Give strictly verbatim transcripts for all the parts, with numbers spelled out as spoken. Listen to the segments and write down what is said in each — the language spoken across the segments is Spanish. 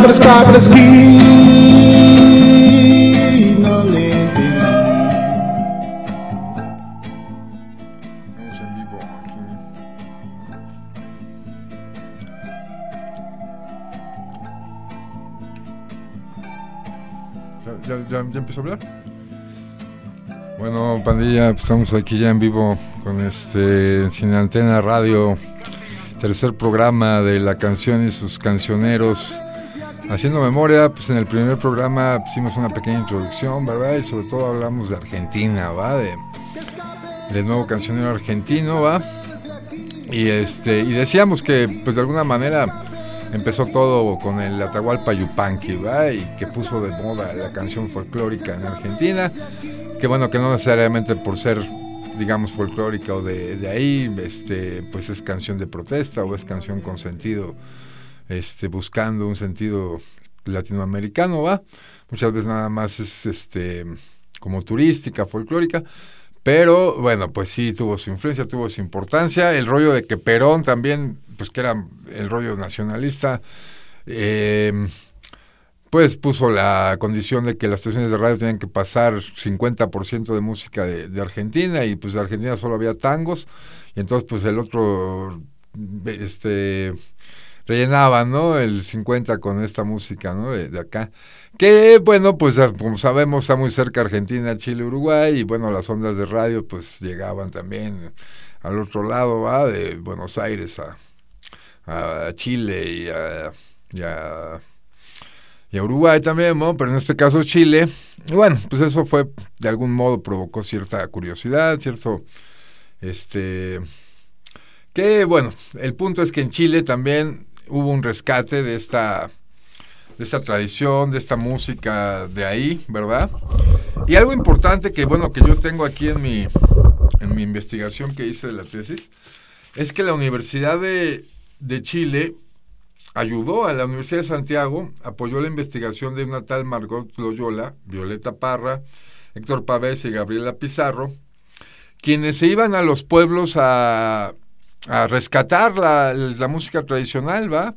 Cámaras, cámaras, aquí no le entendí. Estamos en vivo aquí. ¿Ya, ya, ya, ya empezó a hablar? Bueno, pandilla, pues estamos aquí ya en vivo con este Sin Antena Radio, tercer programa de La Canción y sus cancioneros. Haciendo memoria, pues en el primer programa hicimos una pequeña introducción, ¿verdad? Y sobre todo hablamos de Argentina, ¿va? De, del nuevo cancionero argentino, ¿va? Y este y decíamos que, pues de alguna manera, empezó todo con el Atahualpa Yupanqui, ¿va? Y que puso de moda la canción folclórica en Argentina. Que bueno, que no necesariamente por ser, digamos, folclórica o de, de ahí, este, pues es canción de protesta o es canción con sentido, este, buscando un sentido latinoamericano, ¿va? Muchas veces nada más es, este, como turística, folclórica, pero bueno, pues sí tuvo su influencia, tuvo su importancia. El rollo de que Perón también, pues que era el rollo nacionalista, eh, pues puso la condición de que las estaciones de radio tenían que pasar cincuenta por ciento de música de, de Argentina, y pues de Argentina solo había tangos, y entonces pues el otro este rellenaba, ¿no? El cincuenta con esta música, ¿no? De, de acá. Que bueno, pues como sabemos está muy cerca Argentina, Chile, Uruguay, y bueno, las ondas de radio pues llegaban también al otro lado, ¿va? De Buenos Aires a, a Chile y a, y a y a Uruguay también, ¿no? Pero en este caso Chile. Y bueno, pues eso fue, de algún modo provocó cierta curiosidad, cierto, este, que bueno, el punto es que en Chile también hubo un rescate de esta, de esta tradición, de esta música de ahí, ¿verdad? Y algo importante que, bueno, que yo tengo aquí en mi, en mi investigación que hice de la tesis, es que la Universidad de, de Chile ayudó a la Universidad de Santiago, apoyó la investigación de una tal Margot Loyola, Violeta Parra, Héctor Pavés y Gabriela Pizarro, quienes se iban a los pueblos a, a rescatar la, la música tradicional, ¿va?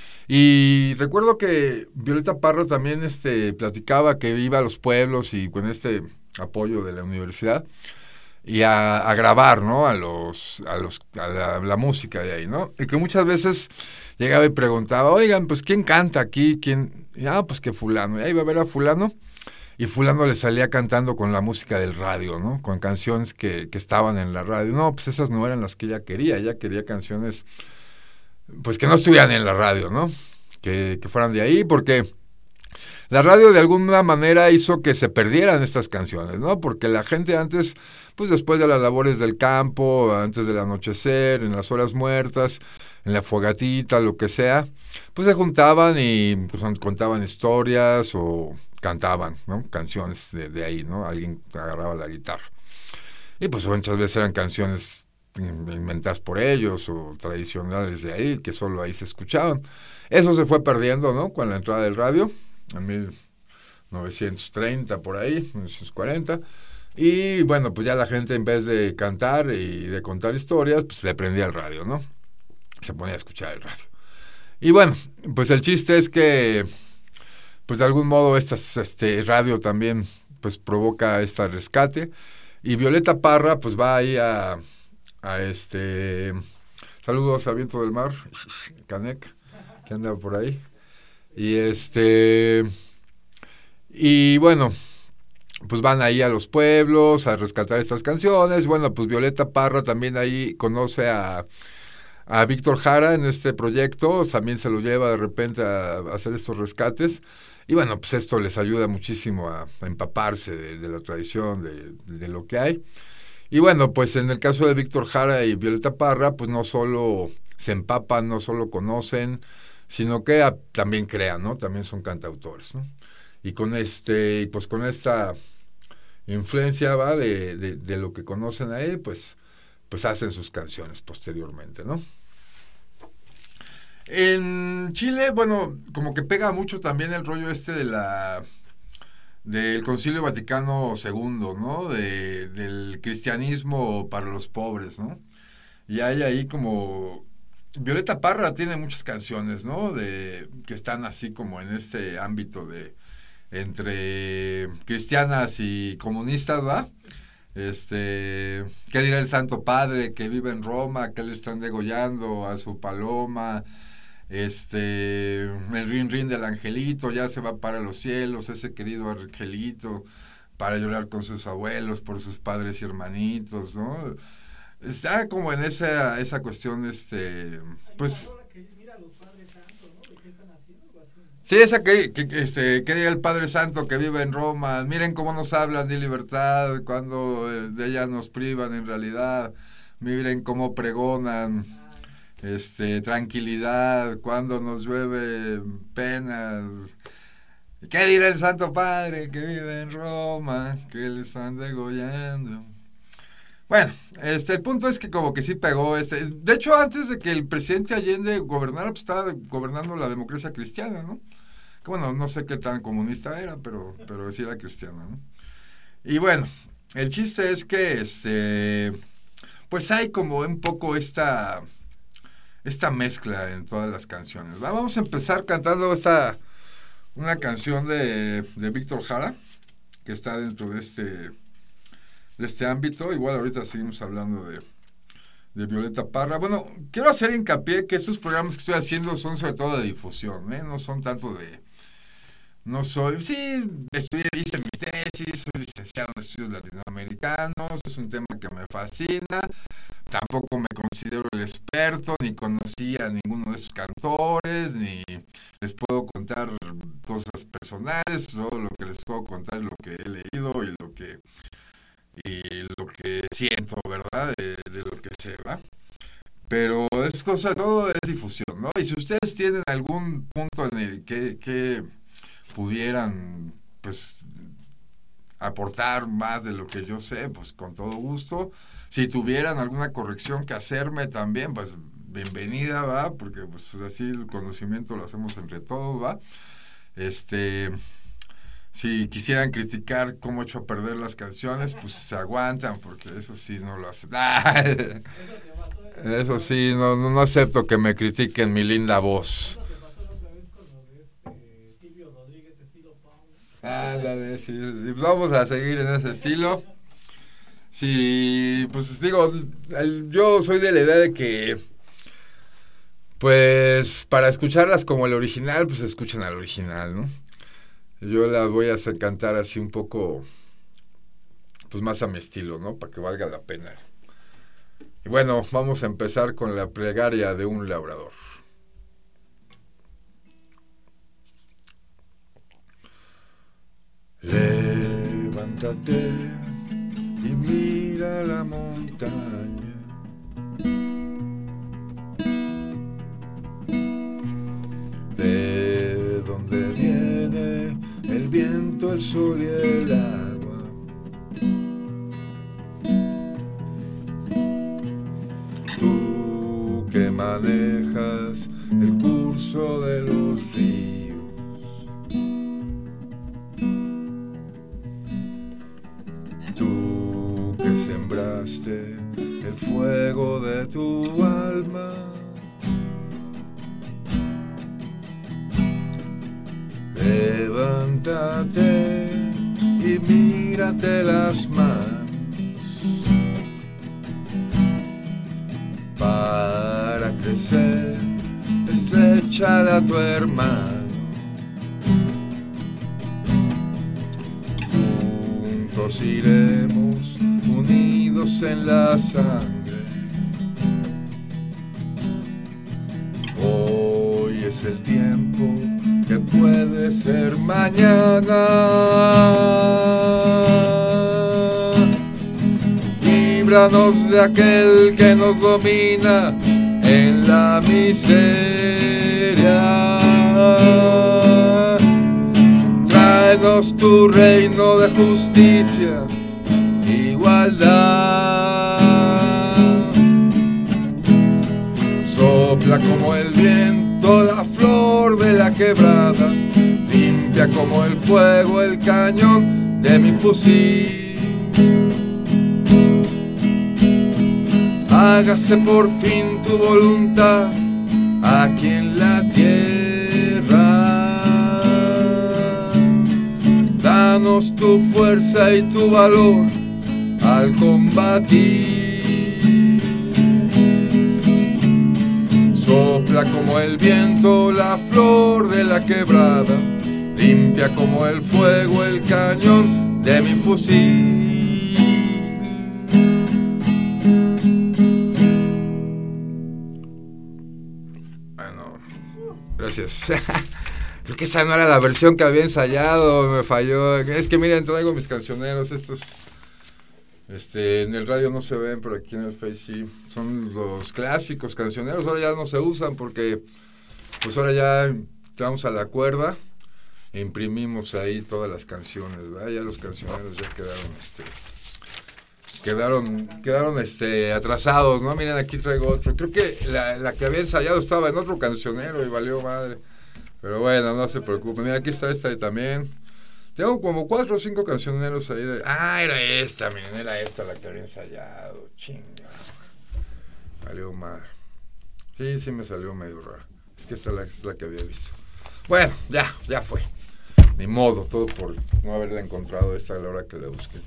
Y recuerdo que Violeta Parra también este, platicaba que iba a los pueblos y con este apoyo de la universidad, y a, a grabar, ¿no? A los, a los, a la, la música de ahí, ¿no? Y que muchas veces llegaba y preguntaba, oigan, pues ¿quién canta aquí? ¿Quién? Y, ah, pues que fulano. Y ahí iba a ver a fulano, y fulano le salía cantando con la música del radio, ¿no? Con canciones que, que estaban en la radio. No, pues esas no eran las que ella quería. Ella quería canciones, pues que no estuvieran en la radio, ¿no? Que, que fueran de ahí, porque la radio de alguna manera hizo que se perdieran estas canciones, ¿no? Porque la gente antes, pues después de las labores del campo, antes del anochecer, en las horas muertas, en la fogatita, lo que sea, pues se juntaban y pues contaban historias o cantaban, ¿no? Canciones de, de ahí, ¿no? Alguien agarraba la guitarra. Y pues muchas veces eran canciones inventadas por ellos o tradicionales de ahí, que solo ahí se escuchaban. Eso se fue perdiendo, ¿no? Con la entrada del radio, en mil novecientos treinta, por ahí, mil novecientos cuarenta. Y bueno, pues ya la gente, en vez de cantar y de contar historias, pues le prendía el radio, ¿no? Se ponía a escuchar el radio. Y bueno, pues el chiste es que, pues de algún modo, estas, este radio también, pues provoca este rescate. Y Violeta Parra, pues va ahí a, a este... Saludos a Viento del Mar, Canek, que anda por ahí. Y este... Y bueno, pues van ahí a los pueblos a rescatar estas canciones. Bueno, pues Violeta Parra también ahí conoce a, a Víctor Jara en este proyecto, también se lo lleva de repente a, a hacer estos rescates. Y bueno, pues esto les ayuda muchísimo a, a empaparse de, de la tradición, de, de lo que hay. Y bueno, pues en el caso de Víctor Jara y Violeta Parra, pues no solo se empapan, no solo conocen, sino que a, también crean, ¿no? También son cantautores, ¿no? Y con este, pues con esta influencia, va, de, de, de lo que conocen a él, pues, pues hacen sus canciones posteriormente, ¿no? En Chile, bueno, como que pega mucho también el rollo este de la del Concilio Vaticano segundo, ¿no? De, del cristianismo para los pobres, ¿no? Y hay ahí como Violeta Parra tiene muchas canciones, ¿no? De que están así como en este ámbito de entre cristianas y comunistas, ¿va? Este, ¿qué dirá el Santo Padre que vive en Roma, que le están degollando a su paloma? Este, el rin rin del angelito ya se va para los cielos, ese querido angelito, para llorar con sus abuelos por sus padres y hermanitos, ¿no? Está como en esa esa cuestión, este, pues... Sí, esa que, que, que este, que diga el Padre Santo que vive en Roma, miren cómo nos hablan de libertad cuando eh, de ella nos privan en realidad, miren cómo pregonan este tranquilidad cuando nos llueve penas. ¿Qué dirá el Santo Padre que vive en Roma, que le están degollando? Bueno, este, el punto es que como que sí pegó, este, de hecho antes de que el presidente Allende gobernara, pues estaba gobernando la democracia cristiana, ¿no? Que bueno, no sé qué tan comunista era, pero, pero sí era cristiana, ¿no? Y bueno, el chiste es que, este, pues hay como un poco esta, esta mezcla en todas las canciones, ¿va? Vamos a empezar cantando esta, una canción de, de Víctor Jara, que está dentro de este... de este ámbito. Igual ahorita seguimos hablando de, de Violeta Parra. Bueno, quiero hacer hincapié que estos programas que estoy haciendo son sobre todo de difusión, ¿eh? No son tanto de... No soy... Sí, estudié, hice mi tesis, soy licenciado en estudios latinoamericanos, es un tema que me fascina. Tampoco me considero el experto, ni conocí a ninguno de esos cantores, ni les puedo contar cosas personales, solo lo que les puedo contar es lo que he leído y lo que... y lo que siento, ¿verdad? De, de lo que se va. Pero es cosa, todo es difusión, ¿no? Y si ustedes tienen algún punto en el que, que pudieran, pues, aportar más de lo que yo sé, pues, con todo gusto. Si tuvieran alguna corrección que hacerme también, pues, bienvenida, ¿va? Porque, pues, así el conocimiento lo hacemos entre todos, ¿va? Este... Si quisieran criticar cómo he hecho a perder las canciones, pues se aguantan, porque eso sí no lo hacen. Eso sí, no, no, no acepto que me critiquen mi linda voz. Ándale, sí, sí, pues vamos a seguir en ese estilo. Sí, pues digo, el, yo soy de la idea de que, pues, para escucharlas como el original, pues escuchen al original, ¿no? Yo las voy a hacer cantar así un poco, pues más a mi estilo, ¿no? Para que valga la pena. Y bueno, vamos a empezar con la plegaria de un labrador. Levántate y mira la montaña. De donde viene el viento, el sol y el agua. Tú que manejas el curso de los ríos, tú que sembraste el fuego de tu alma, levántate y mírate las manos para crecer, estréchale a tu hermano. Juntos iremos unidos en la sangre. Hoy es el tiempo que puede ser mañana. Líbranos de aquel que nos domina en la miseria. Tráenos tu reino de justicia, igualdad. Sopla como el viento la flor de la quebrada, limpia como el fuego el cañón de mi fusil. Hágase por fin tu voluntad aquí en la tierra. Danos tu fuerza y tu valor al combatir. Sopla como el viento la flor de la quebrada, limpia como el fuego el cañón de mi fusil. Bueno, gracias. Creo que esa no era la versión que había ensayado, me falló. Es que miren, traigo mis cancioneros, estos este, en el radio no se ven, pero aquí en el Face sí. Son los clásicos cancioneros, ahora ya no se usan porque pues ahora ya entramos a la cuerda e imprimimos ahí todas las canciones, ¿verdad? Ya los cancioneros ya quedaron, este, quedaron, quedaron, este, atrasados, ¿no? Miren, aquí traigo otro. Creo que la, la que había ensayado estaba en otro cancionero y valió madre. Pero bueno, no se preocupen. Mira, aquí está esta también. Tengo como cuatro o cinco cancioneros ahí de... Ah, era esta, miren, era esta la que había ensayado. Chinga. Valió madre. Sí, sí me salió medio raro. Es que esta es la, es la que había visto. Bueno, ya, ya fue. Ni modo, todo por no haberla encontrado esta a la hora que la busqué.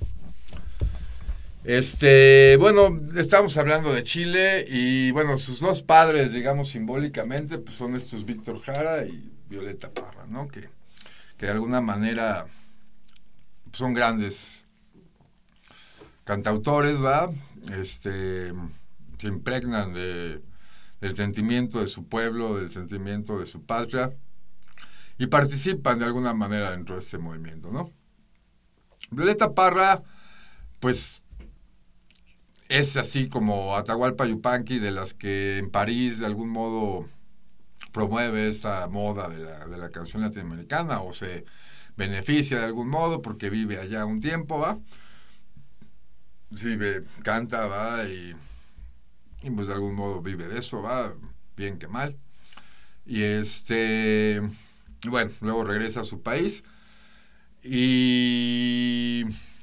Este, bueno, estamos hablando de Chile y bueno, sus dos padres, digamos simbólicamente, pues son estos Víctor Jara y Violeta Parra, ¿no? Que, que de alguna manera son grandes cantautores, ¿va? Este, se impregnan de, del sentimiento de su pueblo, del sentimiento de su patria y participan de alguna manera dentro de este movimiento, ¿no? Violeta Parra, pues es así como Atahualpa Yupanqui, de las que en París de algún modo promueve esta moda de la, de la canción latinoamericana o se beneficia de algún modo porque vive allá un tiempo, ¿va? Vive, canta, ¿va? Y, y pues de algún modo vive de eso, ¿va? Bien que mal. Y este, bueno, luego regresa a su país y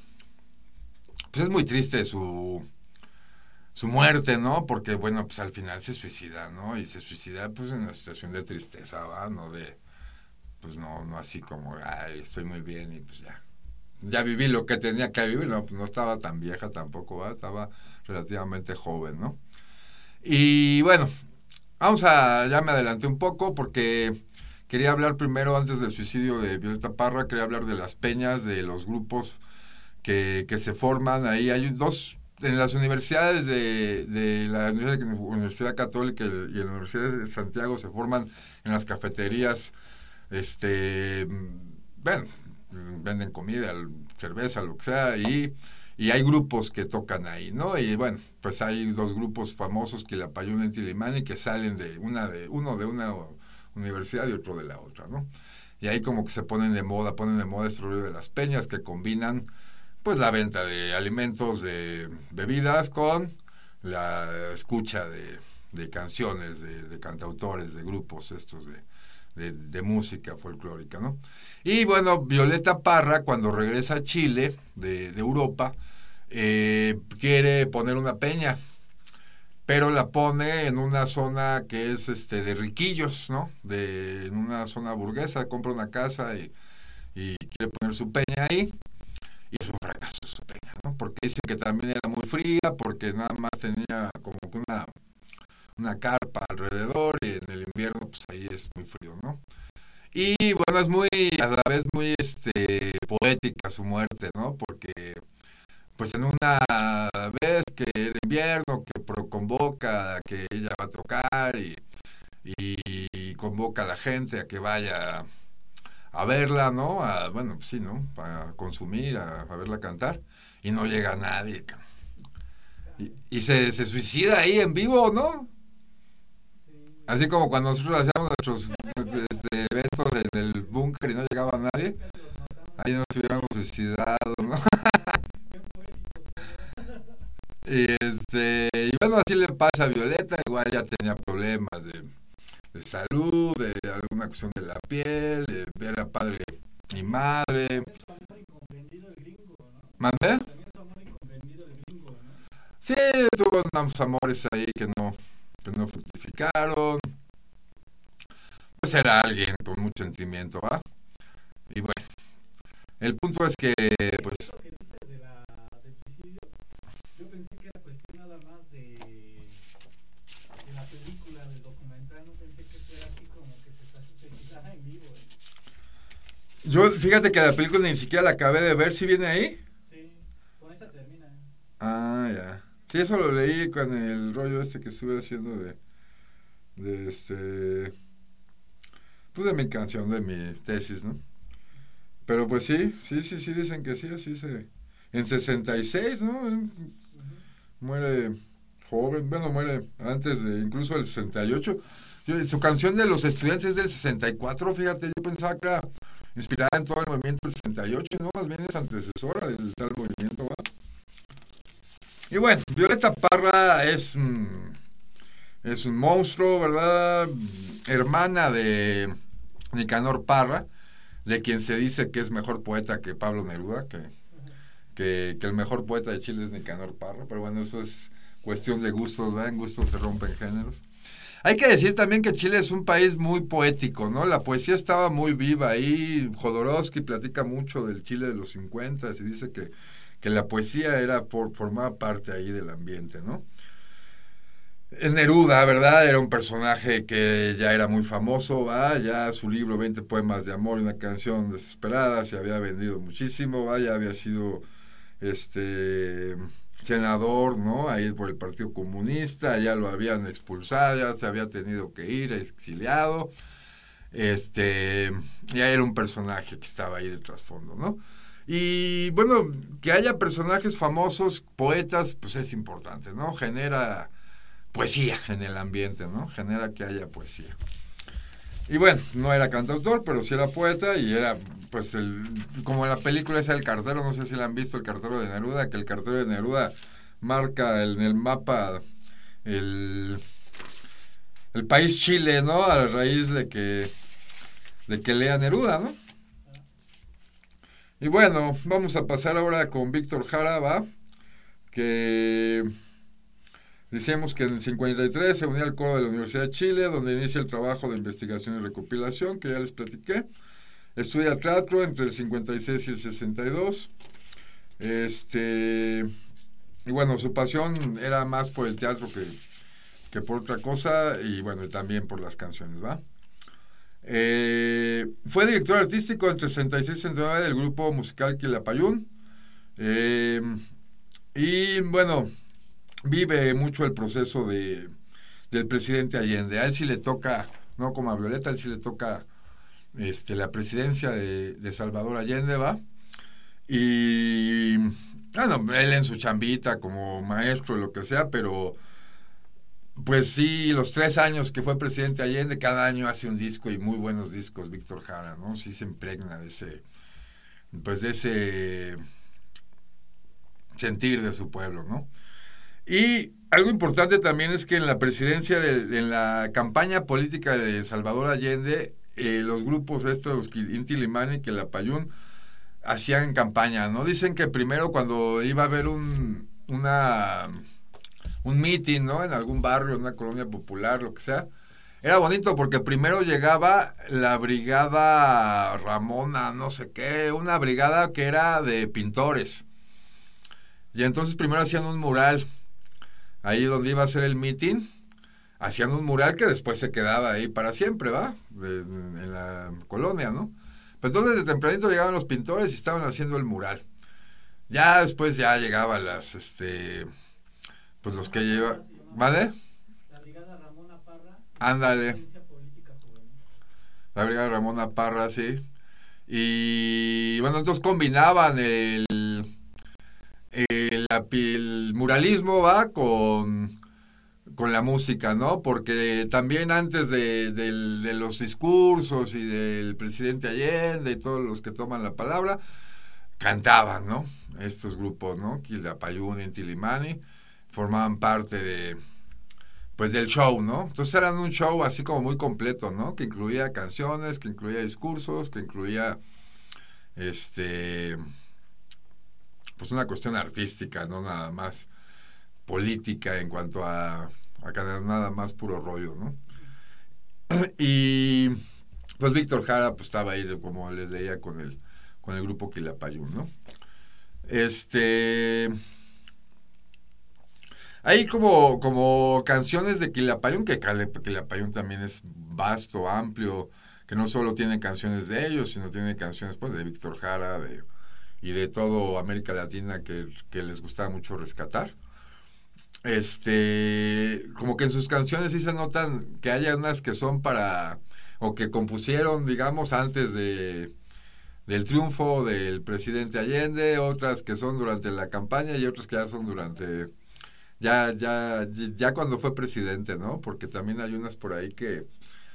pues es muy triste su... su muerte, ¿no? Porque, bueno, pues al final se suicida, ¿no? Y se suicida, pues, en una situación de tristeza, ¿va? No de, pues, no, no así como, ay, estoy muy bien y pues ya. Ya viví lo que tenía que vivir, ¿no? Pues no estaba tan vieja tampoco, ¿va? Estaba relativamente joven, ¿no? Y, bueno, vamos a, ya me adelanté un poco porque quería hablar primero, antes del suicidio de Violeta Parra, quería hablar de las peñas, de los grupos que, que se forman ahí. Hay dos... En las universidades de, de la Universidad Católica y la Universidad de Santiago se forman en las cafeterías, este, bueno, venden comida, cerveza, lo que sea, y, y hay grupos que tocan ahí, ¿no? Y bueno, pues hay dos grupos famosos, Quilapayún y Tilimani, que salen de una de uno de una universidad y otro de la otra, ¿no? Y ahí como que se ponen de moda, ponen de moda este rollo de las peñas que combinan pues la venta de alimentos, de bebidas, con la escucha de, de canciones, de, de cantautores, de grupos estos de, de, de música folclórica, ¿no? Y bueno, Violeta Parra, cuando regresa a Chile, de, de Europa, eh, quiere poner una peña, pero la pone en una zona que es este de riquillos, ¿no? De, en una zona burguesa, compra una casa y, y quiere poner su peña ahí. Y es un fracaso su peña, ¿no? Porque dice que también era muy fría, porque nada más tenía como que una, una carpa alrededor y en el invierno pues ahí es muy frío, ¿no? Y bueno, es muy, a la vez muy este, poética su muerte, ¿no? Porque pues en una vez que era invierno, que pro convoca a que ella va a tocar y, y convoca a la gente a que vaya a verla, ¿no? A, bueno, sí, ¿no? A consumir, a, a verla cantar, y no llega nadie. Y, y se, se suicida ahí en vivo, ¿no? Así como cuando nosotros hacíamos nuestros este, eventos en el búnker y no llegaba nadie, ahí nos hubiéramos suicidado, ¿no? y, este, y bueno, así le pasa a Violeta, igual ya tenía problemas de, de salud, de alguna cuestión de la piel, de, era padre y madre. ¿Mandé? Sí, tuvo unos amores ahí que no, que no fructificaron. era alguien con mucho sentimiento, ¿va? Y bueno, el punto es que, pues... Lo que dices de la, del suicidio, yo pensé que era cuestión nada más de, de la película, del documental, no pensé que fuera así como que se está suicidando en vivo. ¿Eh? Yo, fíjate que la película ni siquiera la acabé de ver, ¿sí viene ahí? Sí, con esa termina. Ah, ya. Sí, eso lo leí con el rollo este que estuve haciendo de, de este, pues de mi canción, de mi tesis, ¿no? Pero pues sí, sí, sí, sí, dicen que sí, así se... En sesenta y seis, ¿no? Uh-huh. Muere joven, bueno, muere antes de incluso el sesenta y ocho. Yo, su canción de los estudiantes es del sesenta y cuatro, fíjate, yo pensaba que era inspirada en todo el movimiento del sesenta y ocho, ¿no? Más bien es antecesora del tal movimiento, ¿va? Y bueno, Violeta Parra es, mm, es un monstruo, ¿verdad? Hermana de Nicanor Parra, de quien se dice que es mejor poeta que Pablo Neruda, que, que, que el mejor poeta de Chile es Nicanor Parra, pero bueno, eso es cuestión de gustos, ¿verdad? En gustos se rompen géneros. Hay que decir también que Chile es un país muy poético, ¿no? La poesía estaba muy viva ahí. Jodorowsky platica mucho del Chile de los cincuenta y dice que, que la poesía era por, formaba parte ahí del ambiente, ¿no? Neruda, ¿verdad? Era un personaje que ya era muy famoso, ¿va? Ya su libro veinte poemas de amor y una canción desesperada se había vendido muchísimo, ¿va? Ya había sido este senador, ¿no? Ahí por el Partido Comunista, ya lo habían expulsado, ya se había tenido que ir, exiliado. Este, ya era un personaje que estaba ahí de trasfondo, ¿no? Y bueno, que haya personajes famosos, poetas, pues es importante, ¿no? Genera poesía en el ambiente, ¿no? Genera que haya poesía. Y bueno, no era cantautor, pero sí era poeta y era, pues, el, como en la película esa El Cartero, no sé si la han visto, El Cartero de Neruda, que el Cartero de Neruda marca en el mapa el, el país Chile, ¿no? A raíz de que, de que lea Neruda, ¿no? Y bueno, vamos a pasar ahora con Víctor Jara, ¿va? Que... Decíamos que en el cincuenta y tres se unía al coro de la Universidad de Chile, donde inicia el trabajo de investigación y recopilación, que ya les platiqué. Estudia teatro entre el cincuenta y seis y el sesenta y dos. Este, y bueno, su pasión era más por el teatro que, que por otra cosa, y bueno, y también por las canciones, ¿va? Eh, fue director artístico entre sesenta y seis y sesenta y nueve del grupo musical Quilapayún. Eh, y bueno... vive mucho el proceso de, del presidente Allende. A él sí le toca, no como a Violeta, a él sí le toca este, la presidencia de, de Salvador Allende, ¿va? Y, bueno, él en su chambita como maestro, lo que sea, pero pues sí, los tres años que fue presidente Allende, cada año hace un disco y muy buenos discos, Víctor Jara, ¿no? Sí se impregna de ese, pues de ese sentir de su pueblo, ¿no? Y algo importante también es que en la presidencia, de, en la campaña política de Salvador Allende, eh, los grupos estos, Inti Limani, Quilapayún, hacían campaña, ¿no? Dicen que primero cuando iba a haber un, una, un meeting, ¿no? En algún barrio, en una colonia popular, lo que sea, era bonito porque primero llegaba la brigada Ramona, no sé qué, una brigada que era de pintores. Y entonces primero hacían un mural ahí donde iba a ser el meeting, hacían un mural que después se quedaba ahí para siempre, ¿va? De, en la colonia, ¿no? Pero entonces de tempranito llegaban los pintores y estaban haciendo el mural. Ya después ya llegaban las, este, pues los que llevan, ¿vale? La brigada Ramona Parra. Ándale. Política juvenil. La brigada Ramona Parra, sí. Y bueno, entonces combinaban el... El, el muralismo va con, con la música, ¿no? Porque también antes de, de, de los discursos y del presidente Allende y todos los que toman la palabra, cantaban, ¿no? Estos grupos, ¿no? Quilapayún, Inti Limani, formaban parte de, pues del show, ¿no? Entonces eran un show así como muy completo, ¿no? Que incluía canciones, que incluía discursos, que incluía, este... pues una cuestión artística, no nada más política en cuanto a, a nada más puro rollo, ¿no? Y pues Víctor Jara pues estaba ahí, de, como les leía, con el, con el grupo Quilapayún, ¿no? Este... Hay como, como canciones de Quilapayún, que Quilapayún también es vasto, amplio, que no solo tiene canciones de ellos, sino tiene canciones pues de Víctor Jara de, y de todo América Latina que, que les gustaba mucho rescatar. Este, como que en sus canciones sí se notan que hay unas que son para, o que compusieron, digamos, antes de, del triunfo del presidente Allende, otras que son durante la campaña y otras que ya son durante... Ya, ya, ya cuando fue presidente, ¿no? Porque también hay unas por ahí que,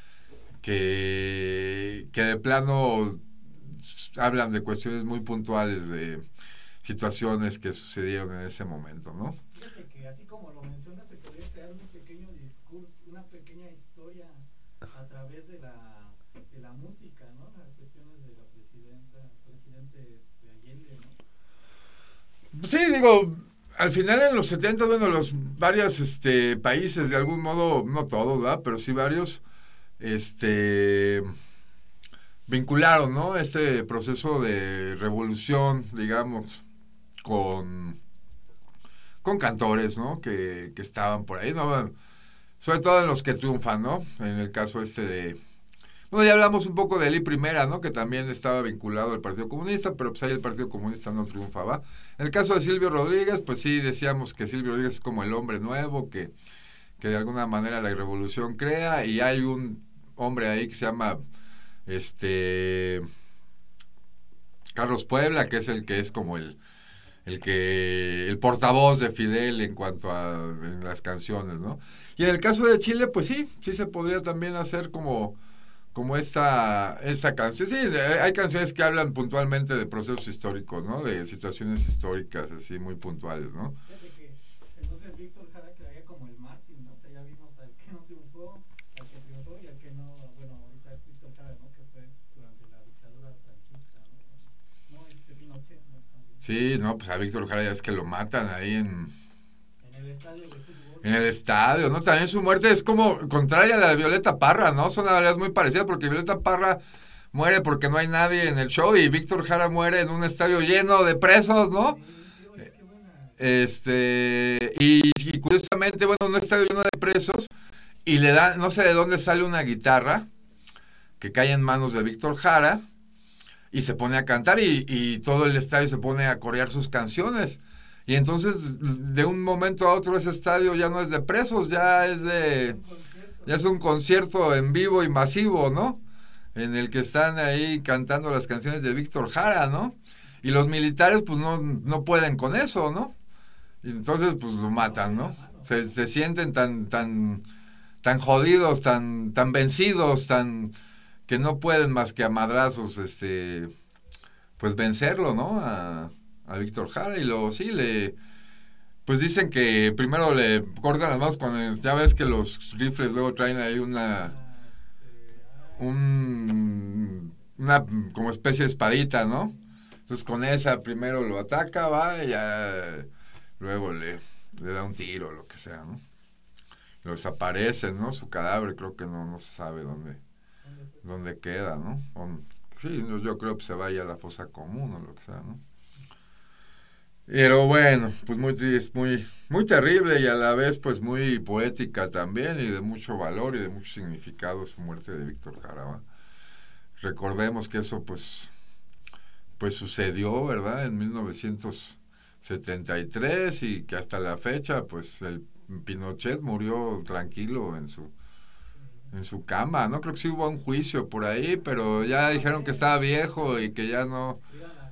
que, que de plano hablan de cuestiones muy puntuales, de situaciones que sucedieron en ese momento, ¿no? Fíjate que así como lo mencionas, se podría crear un pequeño discurso, una pequeña historia a través de la, de la música, ¿no? Las cuestiones de la presidenta, presidente este, Allende, ¿no? Sí, digo... Al final en los setenta, bueno, los varios este, países, de algún modo, no todos, ¿verdad? Pero sí varios, este, vincularon, ¿no? Este proceso de revolución, digamos, con, con cantores, ¿no? Que, que estaban por ahí, ¿no? Sobre todo en los que triunfan, ¿no? En el caso este de... Bueno, ya hablamos un poco de Eli Primera, ¿no? Que también estaba vinculado al Partido Comunista, pero pues ahí el Partido Comunista no triunfaba. En el caso de Silvio Rodríguez, pues sí decíamos que Silvio Rodríguez es como el hombre nuevo, que, que de alguna manera la revolución crea, y hay un hombre ahí que se llama este Carlos Puebla, que es el que es como el, el que el portavoz de Fidel en cuanto a en las canciones, ¿no? Y en el caso de Chile, pues sí, sí se podría también hacer como como esta, esta canción. Sí, hay canciones que hablan puntualmente de procesos históricos, ¿no? De situaciones históricas así muy puntuales, ¿no? Fíjate que entonces Víctor Jara quedaría como el Martin, ¿no? O sea, ya vimos al que no triunfó, al que triunfó y al que no, bueno, ahorita es Víctor Jara, ¿no? Que fue durante la dictadura franquista, ¿no? No, este Pinochet, ¿no? También. Sí, no, pues a Víctor Jara ya es que lo matan ahí en... En el estadio de fútbol. En el estadio, ¿no? También su muerte es como contraria a la de Violeta Parra, ¿no? Son realidades muy parecidas porque Violeta Parra muere porque no hay nadie en el show y Víctor Jara muere en un estadio lleno de presos, ¿no? Sí, oye, qué buena. Este, y, y curiosamente, bueno, un estadio lleno de presos y le da, no sé de dónde sale una guitarra que cae en manos de Víctor Jara y se pone a cantar y, y todo el estadio se pone a corear sus canciones. Y entonces, de un momento a otro, ese estadio ya no es de presos, ya es de... Ya es un concierto en vivo y masivo, ¿no? En el que están ahí cantando las canciones de Víctor Jara, ¿no? Y los militares, pues, no, no pueden con eso, ¿no? Y entonces, pues, lo matan, ¿no? Se, se sienten tan, tan, tan jodidos, tan, tan vencidos, tan... que no pueden más que a madrazos, este... pues, vencerlo, ¿no? A... a Víctor Jara y luego sí le pues dicen que primero le cortan las manos con el, ya ves que los rifles luego traen ahí una un una como especie de espadita, ¿no? Entonces con esa primero lo ataca, va y ya luego le, le da un tiro o lo que sea, ¿no? Lo desaparece, ¿no? Su cadáver creo que no, no se sabe dónde dónde queda, ¿no? O, sí, yo creo que se vaya a la fosa común o lo que sea, ¿no? Pero bueno, pues muy, es muy, muy terrible y a la vez pues muy poética también y de mucho valor y de mucho significado su muerte de Víctor Jara, ¿va? Recordemos que eso pues, pues sucedió, ¿verdad? En mil novecientos setenta y tres y que hasta la fecha pues el Pinochet murió tranquilo en su en su cama, ¿no? Creo que sí hubo un juicio por ahí, pero ya dijeron que estaba viejo y que ya no...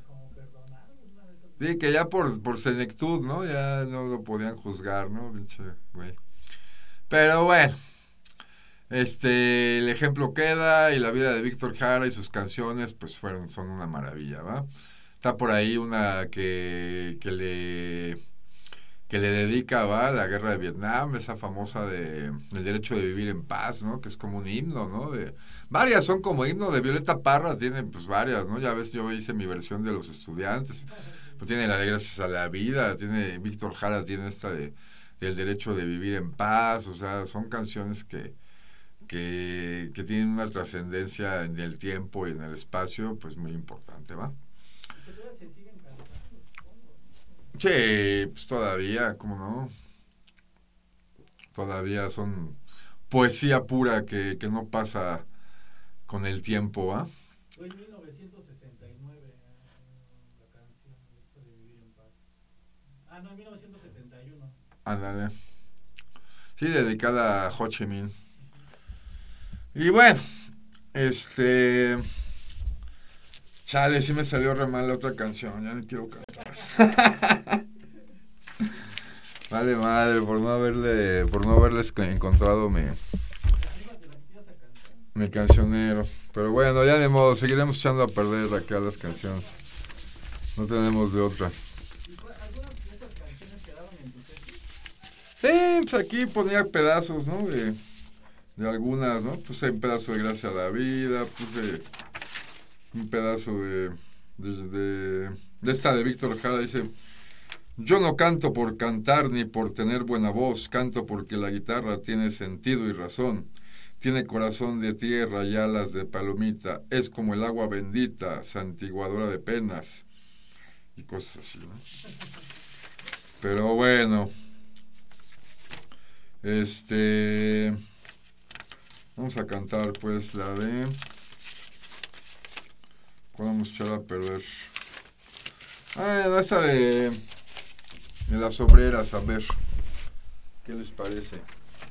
Sí, que ya por, por senectud, ¿no? Ya no lo podían juzgar, ¿no? Pinche güey. Pero bueno, este, el ejemplo queda y la vida de Víctor Jara y sus canciones, pues fueron, son una maravilla, ¿va? Está por ahí una que, que le que le dedica, ¿va? A la guerra de Vietnam, esa famosa de el derecho de vivir en paz, ¿no? Que es como un himno, ¿no? De, varias son como himno de Violeta Parra, tienen pues varias, ¿no? Ya ves, yo hice mi versión de los estudiantes. Pues tiene la de Gracias a la Vida, tiene Víctor Jara, tiene esta de del derecho de vivir en paz, o sea, son canciones que, que, que tienen una trascendencia en el tiempo y en el espacio, pues muy importante, ¿va? ¿Y que todavía se siguen cantando, supongo? Sí, pues todavía, ¿cómo no? Todavía son poesía pura que, que no pasa con el tiempo, ¿va? Fue en mil novecientos sesenta y nueve eh, la canción esta de Vivir en Paz. Ah, no, en mil novecientos setenta y uno. Ándale. Sí, dedicada a Ho Chi Minh. Y bueno, este... Chale, sí me salió re mal la otra canción, ya no quiero cantar. Vale madre, por no haberle, por no haberles encontrado mi, mi cancionero. Pero bueno, ya de modo, seguiremos echando a perder acá las canciones. No tenemos de otra. ¿Y cuál- algunas de esas canciones quedaron en tu tesis? Sí, pues aquí ponía pedazos, ¿no? De, de algunas, ¿no? Puse un pedazo de Gracia a la Vida, puse un pedazo de, de, de, de esta de Víctor Jara, dice... Yo no canto por cantar ni por tener buena voz, canto porque la guitarra tiene sentido y razón. Tiene corazón de tierra y alas de palomita, es como el agua bendita, santiguadora de penas. Y cosas así, ¿no? Pero bueno, este... Vamos a cantar pues la de... ¿Cuál vamos a echar a perder? Ah, esa de... de las obreras, a ver, ¿qué les parece?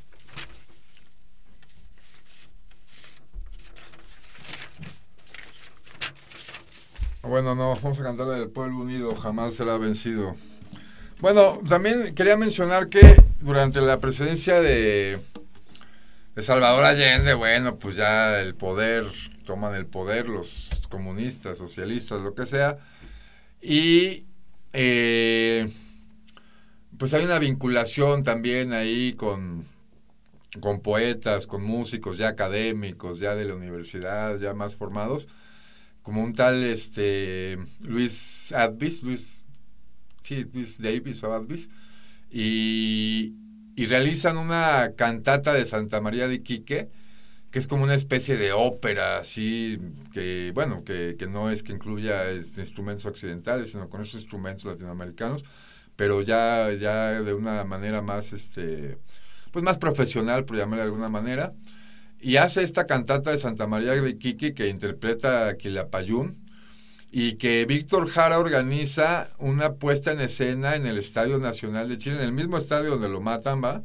Bueno, no, vamos a cantar la del Pueblo Unido, jamás será vencido. Bueno, también quería mencionar que durante la presidencia de, de Salvador Allende, bueno, pues ya el poder, toman el poder los comunistas, socialistas, lo que sea, y... Eh, pues hay una vinculación también ahí con, con poetas, con músicos ya académicos, ya de la universidad, ya más formados, como un tal este Luis Advis, Luis, sí, Luis Davis o Advis, y, y realizan una cantata de Santa María de Iquique, que es como una especie de ópera, así, que, bueno, que, que no es que incluya este, instrumentos occidentales, sino con esos instrumentos latinoamericanos, pero ya, ya de una manera más, este, pues más profesional, por llamarle de alguna manera, y hace esta cantata de Santa María de Iquique que interpreta Quilapayún, y que Víctor Jara organiza una puesta en escena en el Estadio Nacional de Chile, en el mismo estadio donde lo matan, va,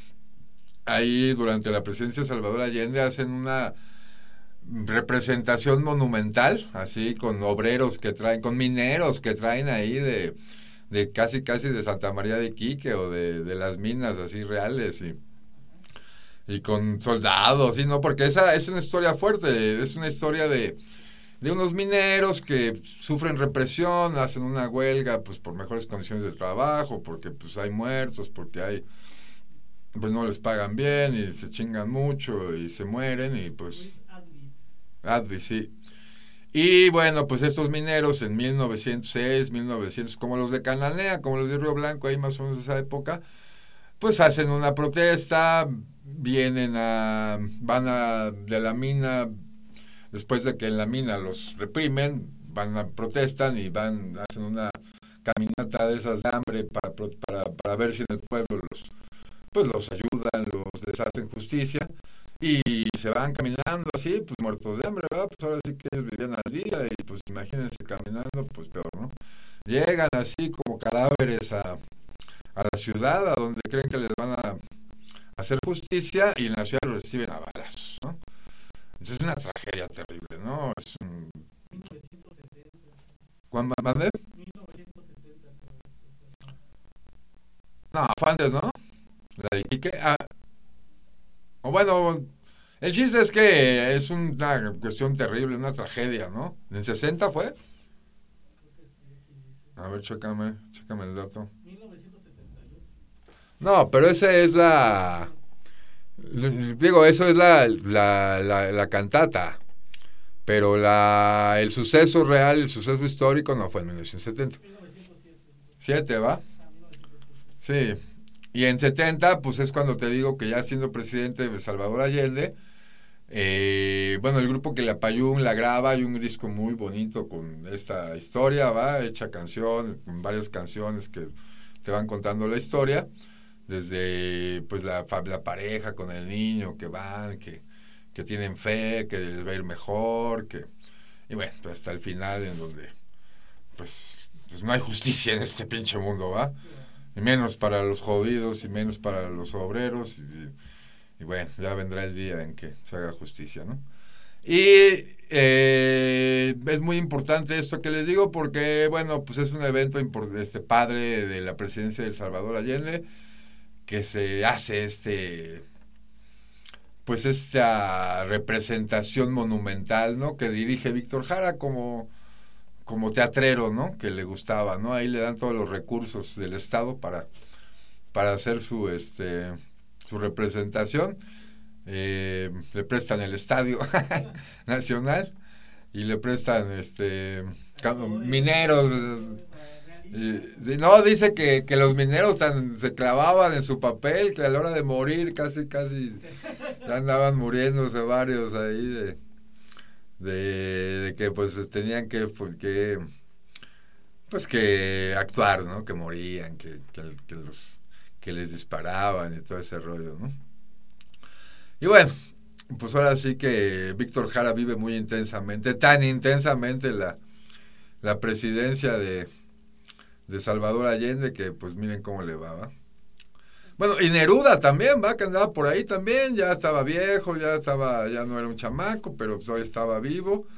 ahí durante la presidencia de Salvador Allende hacen una representación monumental, así, con obreros que traen, con mineros que traen ahí de... de casi casi de Santa María de Iquique o de, de las minas así reales y, y con soldados, ¿sí? ¿No? Porque esa es una historia fuerte, es una historia de, de unos mineros que sufren represión, hacen una huelga pues por mejores condiciones de trabajo, porque pues hay muertos, porque hay pues no les pagan bien y se chingan mucho y se mueren y pues Advis, sí. Y bueno, pues estos mineros en mil novecientos seis, mil novecientos, como los de Cananea, como los de Río Blanco, ahí más o menos de esa época, pues hacen una protesta, vienen a, van a, de la mina, después de que en la mina los reprimen, van a, protestan y van, hacen una caminata de esas de hambre para, para, para ver si en el pueblo los, pues los ayudan, los les hacen justicia. Y se van caminando así, pues muertos de hambre, ¿verdad? Pues ahora sí que ellos vivían al día y pues imagínense caminando, pues peor, ¿no? Llegan así como cadáveres a, a la ciudad, a donde creen que les van a hacer justicia y en la ciudad los reciben a balazos, ¿no? Entonces es una tragedia terrible, ¿no? Es un... ¿Cuándo mandé? mil novecientos setenta. No, fue antes, ¿no? La de Iquique. Ah, o bueno, el chiste es que es una cuestión terrible, una tragedia, ¿no? ¿En sesenta fue? A ver, chécame, chécame el dato. mil novecientos setenta y ocho. No, pero esa es la... Digo, eso es la, la, la, la cantata. Pero la, el suceso real, el suceso histórico no fue en mil novecientos setenta. mil novecientos siete. ¿Siete, va? Ah, mil novecientos siete. Sí. Y en setenta, pues es cuando te digo que ya siendo presidente de Salvador Allende, Eh, bueno, el grupo Quilapayún la graba, hay un disco muy bonito con esta historia, va, hecha canción, con varias canciones que te van contando la historia, desde pues la, la pareja con el niño que van, que, que tienen fe, que les va a ir mejor, que y bueno, pues hasta el final en donde pues, pues no hay justicia en este pinche mundo, ¿va? Y menos para los jodidos y menos para los obreros y, y bueno, ya vendrá el día en que se haga justicia, ¿no? Y eh, es muy importante esto que les digo porque, bueno, pues es un evento import- este padre de la presidencia de El Salvador Allende que se hace este pues esta representación monumental, ¿no? Que dirige Víctor Jara como, como teatrero, ¿no? Que le gustaba, ¿no? Ahí le dan todos los recursos del Estado para, para hacer su, este, su representación. Eh, le prestan el Estadio Nacional y le prestan este mineros. Y, no, dice que, que los mineros tan, se clavaban en su papel que a la hora de morir casi, casi ya andaban muriéndose varios ahí de, de, de que pues tenían que, porque, pues que actuar, ¿no? Que morían, que, que, que, los, que les disparaban y todo ese rollo, ¿no? Y bueno, pues ahora sí que Víctor Jara vive muy intensamente, tan intensamente la, la presidencia de de Salvador Allende, que pues miren cómo le va, ¿va? Bueno, y Neruda también, va, que andaba por ahí también, ya estaba viejo, ya estaba, ya no era un chamaco, pero todavía estaba vivo,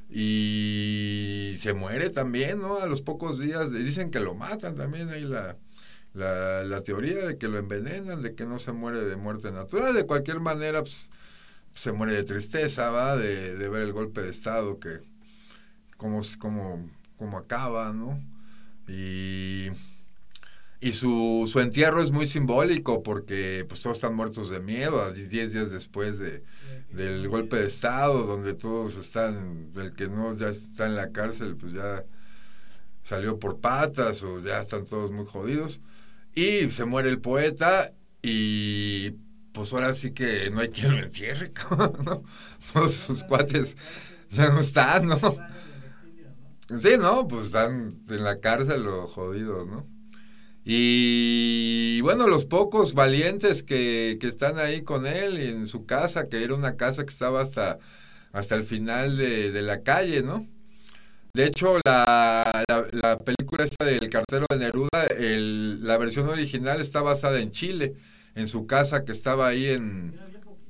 y se muere también, ¿no? A los pocos días, dicen que lo matan también, ahí la, la, la teoría de que lo envenenan, de que no se muere de muerte natural, de cualquier manera, pues, se muere de tristeza, va, de, de ver el golpe de Estado, que, cómo, cómo, cómo acaba, ¿no? Y, y su, su entierro es muy simbólico porque pues todos están muertos de miedo, diez días después de, del golpe de Estado, donde todos están, el que no ya está en la cárcel, pues ya salió por patas o ya están todos muy jodidos. Y se muere el poeta y pues ahora sí que no hay quien lo entierre, ¿no? Todos sus cuates ya no están, ¿no? Sí, no, pues están en la cárcel los jodidos, ¿no? Y bueno, los pocos valientes que, que están ahí con él en su casa, que era una casa que estaba hasta, hasta el final de, de la calle, ¿no? De hecho, la, la, la película esta del cartero de Neruda, el, la versión original está basada en Chile, en su casa que estaba ahí en...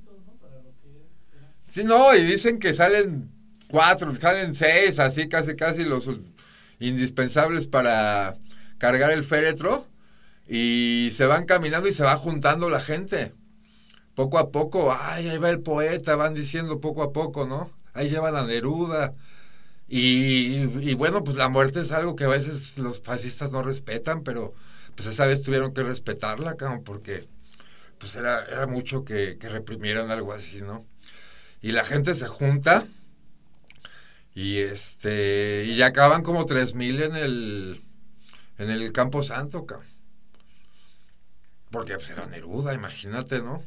Sí, no, y dicen que salen cuatro, salen seis, así casi casi los indispensables para cargar el féretro y se van caminando y se va juntando la gente. Poco a poco, ay, ahí va el poeta, van diciendo poco a poco, ¿no? Ahí llevan a Neruda. Y, y bueno, pues la muerte es algo que a veces los fascistas no respetan, pero pues esa vez tuvieron que respetarla, cabrón, porque pues era, era mucho que, que reprimieran algo así, ¿no? Y la gente se junta y este y ya acaban como tres mil en el en el Campo Santo, cabrón. Porque pues era Neruda, imagínate, ¿no?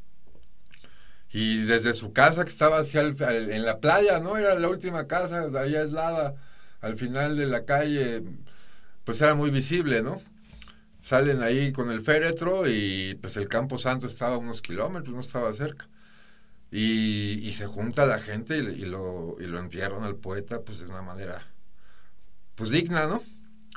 Y desde su casa que estaba hacia el, en la playa, ¿no? Era la última casa, ahí aislada, al final de la calle, pues era muy visible, ¿no? Salen ahí con el féretro y pues el Campo Santo estaba a unos kilómetros, no estaba cerca. Y, y se junta la gente y, y, lo, y lo entierran al poeta pues de una manera pues digna, ¿no?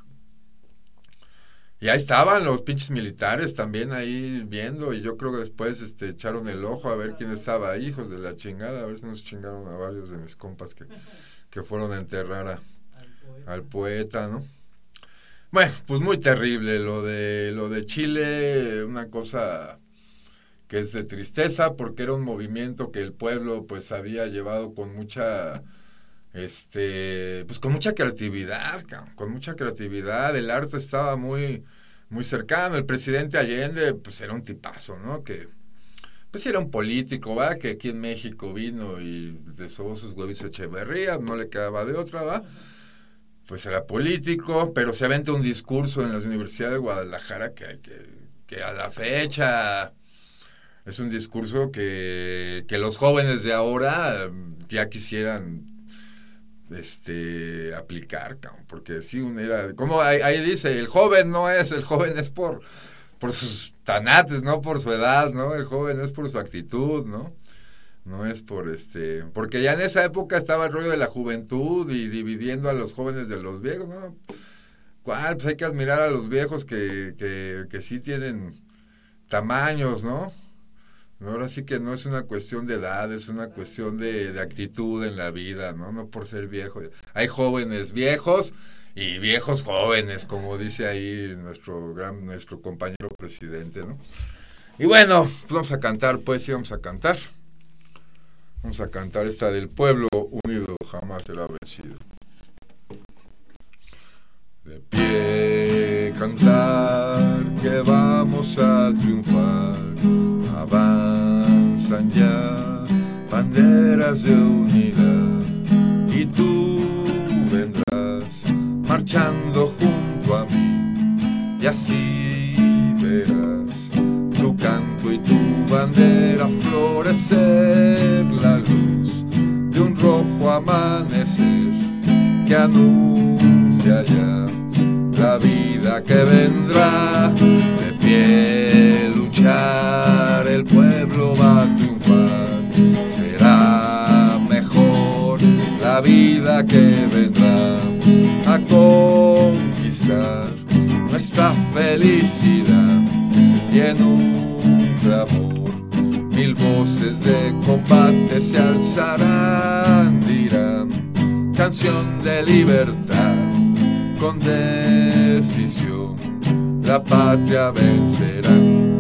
Y ahí estaban los pinches militares también ahí viendo y yo creo que después este, echaron el ojo a ver quién estaba ahí, hijos de la chingada, a ver si nos chingaron a varios de mis compas que, que fueron a enterrar a, al poeta, ¿no? Bueno, pues muy terrible lo de, lo de Chile, una cosa que es de tristeza porque era un movimiento que el pueblo pues había llevado con mucha este pues con mucha creatividad, con mucha creatividad, el arte estaba muy muy cercano, el presidente Allende pues era un tipazo, ¿no? Que pues era un político, ¿va? Que aquí en México vino y desobó sus huevis Echeverría, no le quedaba de otra, ¿va? Pues era político, pero se aventa un discurso en la Universidad de Guadalajara que, que, que a la fecha es un discurso que, que los jóvenes de ahora ya quisieran este aplicar, porque sí, era, como ahí, ahí dice, el joven no es, el joven es por, por sus tanates, no por su edad, ¿no? El joven es por su actitud, ¿no? No es por este, porque ya en esa época estaba el rollo de la juventud y dividiendo a los jóvenes de los viejos, ¿no? ¿Cuál? Pues hay que admirar a los viejos que, que, que sí tienen tamaños, ¿no? Ahora sí que no es una cuestión de edad, es una cuestión de, de actitud en la vida, ¿no? No por ser viejo. Hay jóvenes viejos y viejos jóvenes, como dice ahí nuestro gran, nuestro compañero presidente, ¿no? Y bueno, pues vamos a cantar, pues sí, vamos a cantar. Vamos a cantar esta del pueblo unido jamás será vencido. De pie cantar que vamos a triunfar, avanzan ya banderas de unidad y tú vendrás marchando junto a mí y así verás tu canto y tu bandera florecer, la luz de un rojo amanecer que anuncia ya la vida que vendrá. De pie luchar, el pueblo va a triunfar, será mejor la vida que vendrá, a conquistar nuestra felicidad y en un clamor mil voces de combate se alzarán, dirán canción de libertad, con decisión la patria vencerá.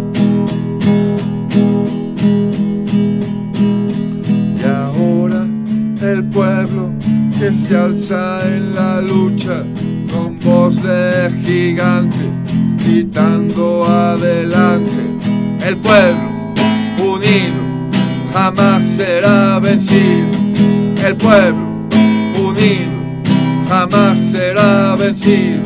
Y ahora el pueblo que se alza en la lucha con voz de gigante, gritando adelante, el pueblo unido jamás será vencido, el pueblo unido jamás será vencido.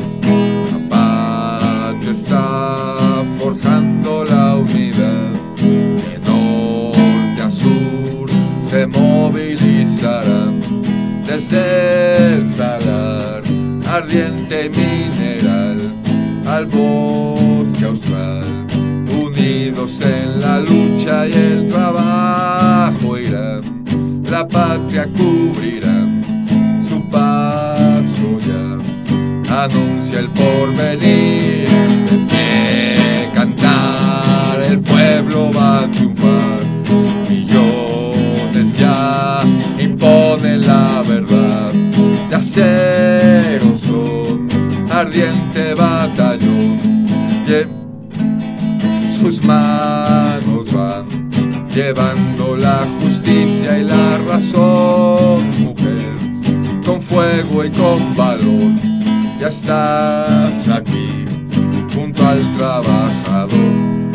La patria está forjando la unidad, de norte a sur se movilizarán, desde el salar ardiente mineral al bosque austral, unidos en la lucha y el trabajo irán, la patria cubrirán, su paso ya anuncia el porvenir. De pie cantar, el pueblo va a triunfar, millones ya imponen la verdad, de acero son ardiente batallón, y en sus manos van llevando la justicia y la razón, mujer, con fuego y con valor, ya estás aquí junto al trabajador.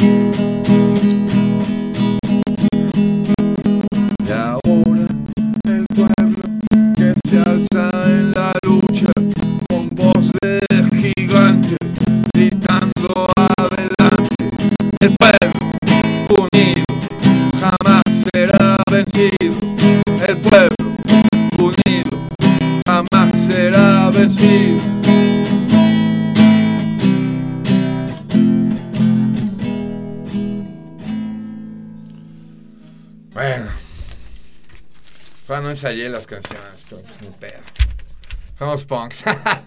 Y ahora el pueblo que se alza en la lucha con voz de gigante, gritando adelante, el pueblo unido jamás será vencido, el pueblo unido jamás será vencido. Bueno, bueno, no ensayé las canciones, pero pues ni pedo. Somos punks.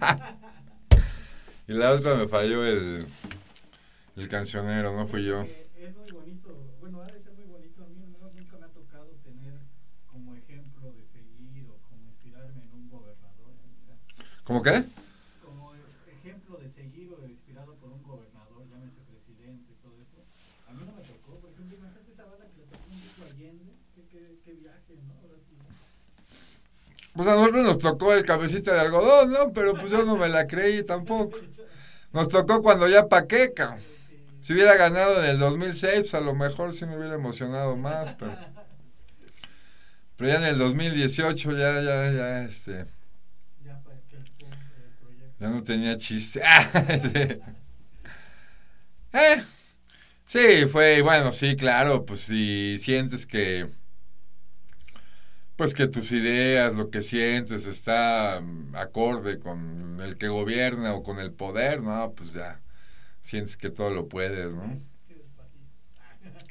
Y la otra me falló el, el cancionero, no fui yo. Es muy bonito, bueno, ha de ser muy bonito. A mí al menos nunca me ha tocado tener como ejemplo de seguir o como inspirarme en un gobernador. ¿Cómo qué? Como ejemplo de seguir o inspirado por un gobernador, llámese presidente, todo eso. A mí no me tocó, por ejemplo, imagínate esa bala que le tocó un Vito Allende, qué, qué, qué viaje, ¿no? Ahora sí. Pues a nosotros nos tocó el cabecita de algodón, ¿no? Pero pues yo no me la creí tampoco. Nos tocó cuando ya pa' qué, cabrón. Si hubiera ganado en el dos mil seis, pues a lo mejor sí me hubiera emocionado más, pero... Pero ya en el dos mil dieciocho ya, ya, ya, este... Ya para que el proyecto. Ya no tenía chiste. eh, Sí, fue, bueno, sí, claro, pues si sientes que, pues que tus ideas, lo que sientes está mm, acorde con el que gobierna o con el poder, ¿no? Pues ya sientes que todo lo puedes, ¿no? Qué despacito.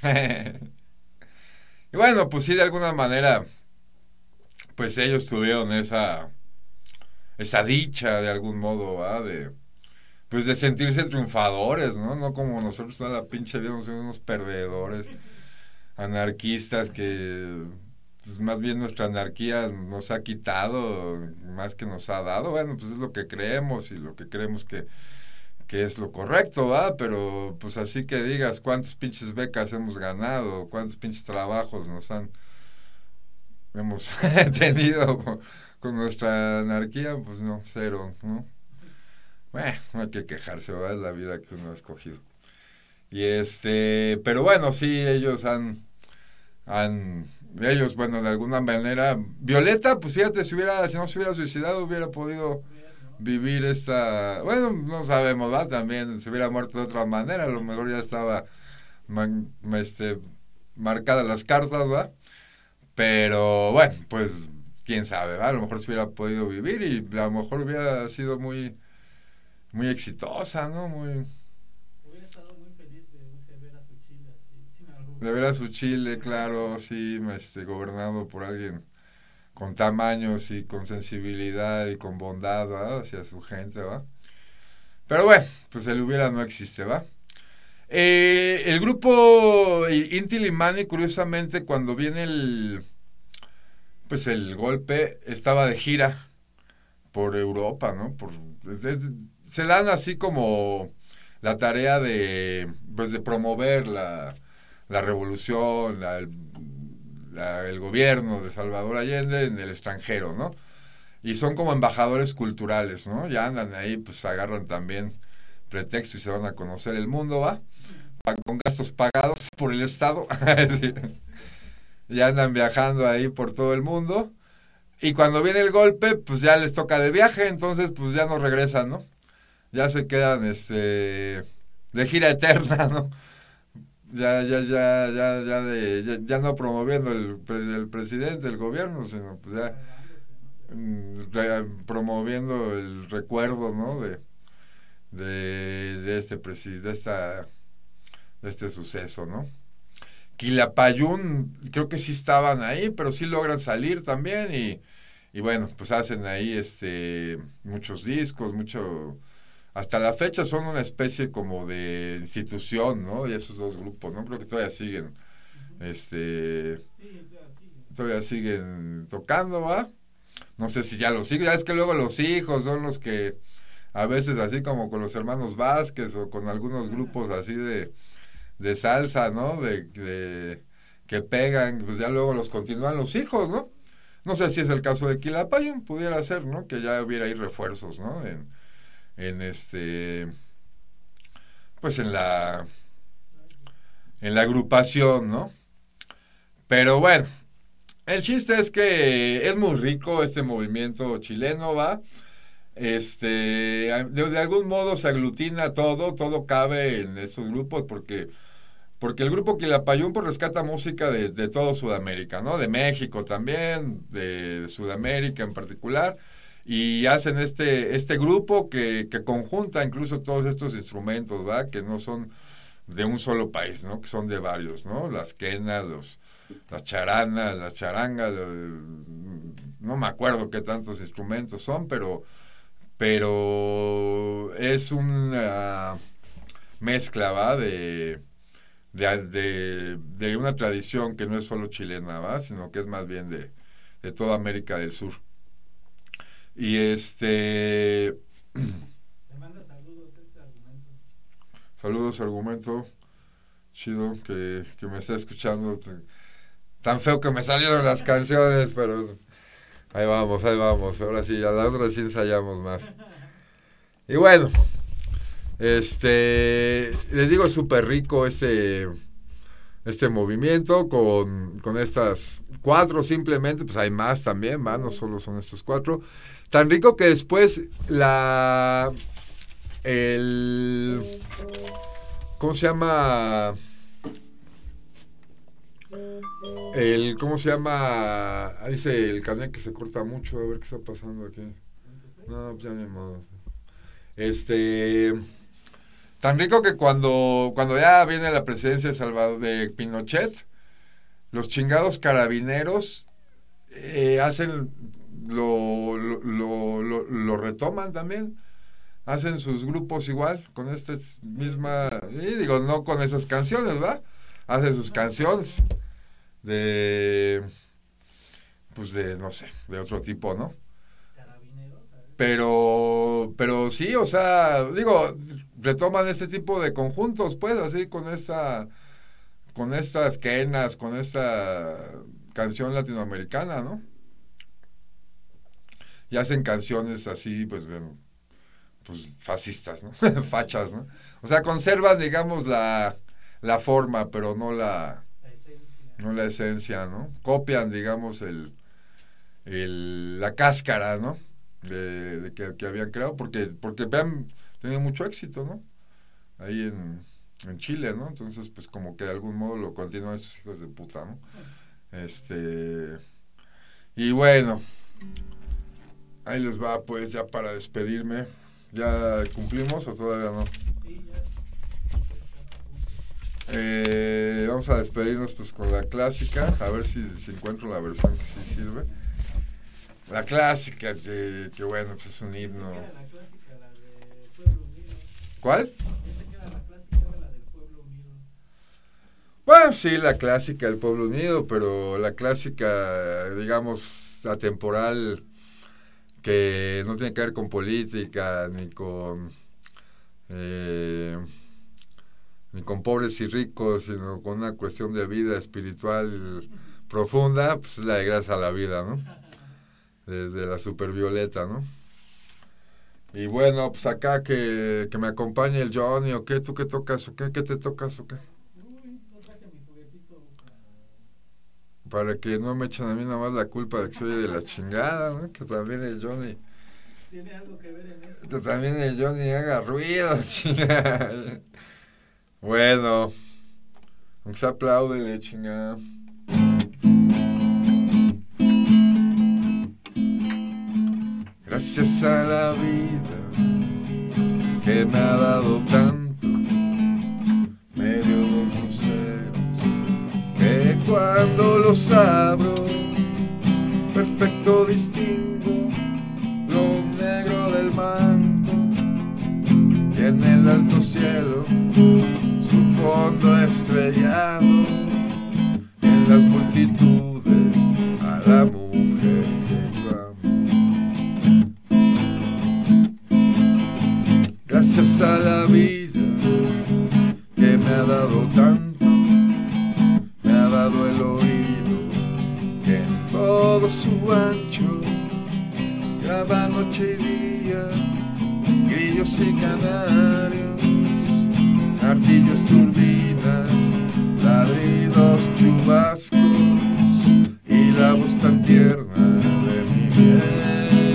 Y bueno, pues sí, de alguna manera, pues ellos tuvieron esa, esa dicha de algún modo, ¿va? De, pues de sentirse triunfadores, ¿no? No como nosotros toda la pinche vida somos unos perdedores, anarquistas que pues más bien nuestra anarquía nos ha quitado más que nos ha dado. Bueno, pues es lo que creemos y lo que creemos que, que es lo correcto, ¿va? Pero pues así que digas cuántas pinches becas hemos ganado, cuántos pinches trabajos nos han hemos tenido con, con nuestra anarquía, pues no, cero, ¿no? Bueno, no hay que quejarse, ¿va? Es la vida que uno ha escogido. Y este, pero bueno, sí, ellos han, han, ellos, bueno, de alguna manera, Violeta, pues fíjate, si hubiera, si no se hubiera suicidado, hubiera podido vivir esta, bueno, no sabemos, ¿va? También se hubiera muerto de otra manera, a lo mejor ya estaba, man, este, marcadas las cartas, ¿va? Pero bueno, pues quién sabe, ¿va? A lo mejor se hubiera podido vivir y a lo mejor hubiera sido muy, muy exitosa, ¿no? Muy... Hubiera estado muy feliz de, no sé, ver a su Chile así, sin algún... De ver a su Chile, claro, sí, este, gobernado por alguien con tamaños y con sensibilidad y con bondad, ¿va? Hacia su gente, ¿va? Pero bueno, pues el hubiera no existe, ¿va? Eh, el grupo Inti Illimani, curiosamente, cuando viene el, pues el golpe, estaba de gira por Europa, ¿no? Por, es, es, se dan así como la tarea de, pues de promover la, la revolución, la, el, la, el gobierno de Salvador Allende en el extranjero, ¿no? Y son como embajadores culturales, ¿no? Ya andan ahí, pues agarran también pretexto y se van a conocer el mundo, ¿va? Con gastos pagados por el Estado. Sí. Ya andan viajando ahí por todo el mundo. Y cuando viene el golpe, pues ya les toca de viaje, entonces pues ya no regresan, ¿no? Ya se quedan este de gira eterna, ¿no? Ya, ya, ya, ya, ya, de, ya, ya no promoviendo el, el presidente, el gobierno, sino pues ya re, promoviendo el recuerdo, ¿no? De, de, de este presidente, de esta, de este suceso, ¿no? Quilapayún, creo que sí estaban ahí, pero sí logran salir también y, y bueno, pues hacen ahí este muchos discos, mucho, hasta la fecha son una especie como de institución, ¿no? Y esos dos grupos, ¿no? Creo que todavía siguen, este, todavía siguen tocando, ¿va? No sé si ya los hijos, ya es que luego los hijos son los que a veces así como con los hermanos Vázquez o con algunos grupos así de de salsa, ¿no? De, de que pegan, pues ya luego los continúan los hijos, ¿no? No sé si es el caso de Quilapayún, pudiera ser, ¿no? Que ya hubiera ahí refuerzos, ¿no? En, en este, pues en la, en la agrupación, ¿no? Pero bueno, el chiste es que es muy rico este movimiento chileno, ¿va? Este, de, de algún modo se aglutina todo, todo cabe en estos grupos porque Porque el grupo Quilapayún pues, rescata música de, de todo Sudamérica, ¿no? De México también, de Sudamérica en particular, y hacen este, este grupo que, que conjunta incluso todos estos instrumentos, ¿va? Que no son de un solo país, ¿no? Que son de varios, ¿no? Las quenas, los, las charanas, las charangas, los, no me acuerdo qué tantos instrumentos son, pero, pero es una mezcla, ¿va? De... De, de, de una tradición que no es solo chilena, ¿va? Sino que es más bien de, de toda América del Sur. Y este... Le manda saludos este argumento. Saludos, argumento. Chido que, que me está escuchando. Tan feo que me salieron las canciones, pero... Ahí vamos, ahí vamos. Ahora sí, a la otra sí ensayamos más. Y bueno... Este, les digo, es súper rico este, este movimiento con, con estas cuatro simplemente, pues hay más también, ¿va? No solo son estos cuatro. Tan rico que después la, el, ¿cómo se llama? El, ¿cómo se llama? Ahí dice el canal que se corta mucho, a ver qué está pasando aquí. No, pues ya ni modo. Este, tan rico que cuando, cuando ya viene la presidencia de Salvador, de Pinochet, los chingados carabineros eh, hacen, lo, lo, lo, lo, lo retoman también. Hacen sus grupos igual, con esta misma, y digo, no con esas canciones, ¿va? Hacen sus canciones de, pues de, no sé, de otro tipo, ¿no? Pero, pero sí, o sea, digo, retoman este tipo de conjuntos, pues, así, con esta, con estas quenas, con esta canción latinoamericana, ¿no? Y hacen canciones así, pues, bueno, pues, fascistas, ¿no? Fachas, ¿no? O sea, conservan, digamos, la, la forma, pero no la, no la esencia, ¿no? Copian, digamos, el, el la cáscara, ¿no? De, de que, que habían creado, porque, porque habían tenido mucho éxito, ¿no? Ahí en, en Chile, ¿no? Entonces, pues, como que de algún modo lo continúan estos hijos de puta, ¿no? Este, y bueno, ahí les va, pues, ya para despedirme. ¿Ya cumplimos o todavía no? Eh, vamos a despedirnos pues con la clásica, a ver si, si encuentro la versión que sí sirve. La clásica, que, que bueno, pues es un himno. ¿Cuál? Bueno, sí, la clásica del Pueblo Unido, pero la clásica, digamos, atemporal, que no tiene que ver con política, ni con eh, ni con pobres y ricos, sino con una cuestión de vida espiritual profunda, pues es la de Gracias a la Vida, ¿no? Desde la Supervioleta, ¿no? Y bueno, pues acá que, que me acompañe el Johnny, ¿o qué? ¿Tú qué tocas o qué? ¿Qué te tocas o qué? Para que no me echen a mí nada más la culpa de que soy de la chingada, ¿no? Que también el Johnny... Tiene algo que ver en eso. Que también el Johnny haga ruido, chingada. Bueno, aunque se apláudele, chingada. Gracias a la vida que me ha dado tanto, medio dos luceros, que cuando los abro, perfecto distingo lo negro del manto, y en el alto cielo su fondo estrellado, en las multitudes a la mujer que yo amo. Gracias a la vida que me ha dado tanto, me ha dado el oído que en todo su ancho graba noche y día, grillos y canarios, ardillos, turbinas, ladridos, chubascos y la voz tan tierna de mi bien.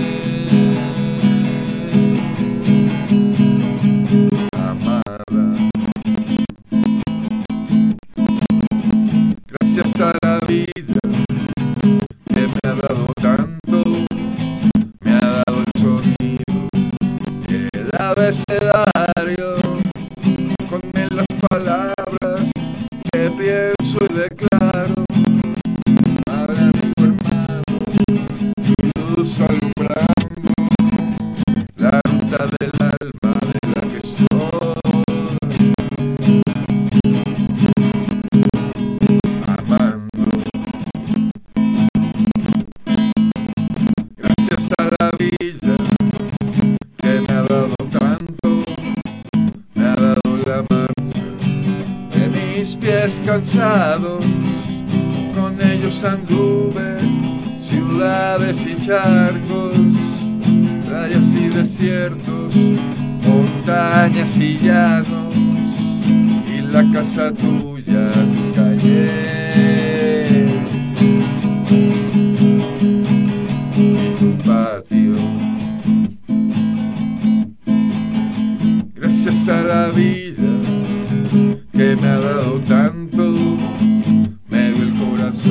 Gracias a la vida que me ha dado tanto, me ha dado el sonido y el abecedario, con él las palabras que pienso y declaro. Padre, amigo, hermano, y luz alumbrando la ruta del alma de la que soy. Cansados, con ellos anduve ciudades y charcos, playas y desiertos, montañas y llanos, y la casa tuya, tu calle y tu patio. Gracias a la vida que me ha dado tanto, me dio el corazón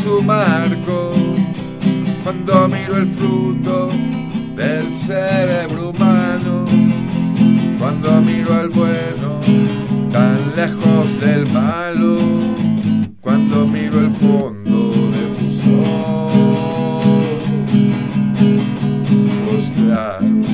su marco, cuando miro el fruto del cerebro humano, cuando miro al bueno tan lejos del malo, cuando miro el fondo de tus ojos claros.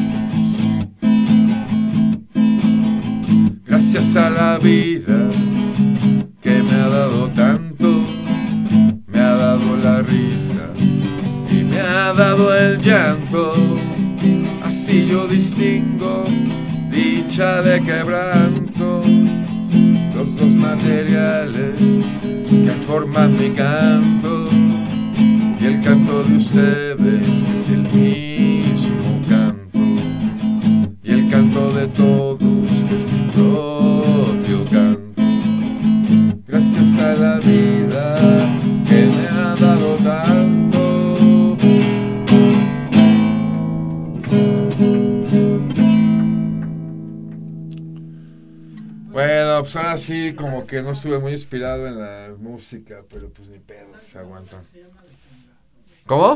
Gracias a la vida que me ha dado tanto, me ha dado la risa y me ha dado el llanto. Así yo distingo dicha de quebranto, los dos materiales que forman mi canto, y el canto de ustedes que es el mismo canto, y el canto de todos que es mi propio canto. Gracias a la vida que me ha dado tanto. Bueno, pues ahora sí, como que no estuve muy inspirado en la música, pero pues ni pedo, se aguantan. ¿Cómo?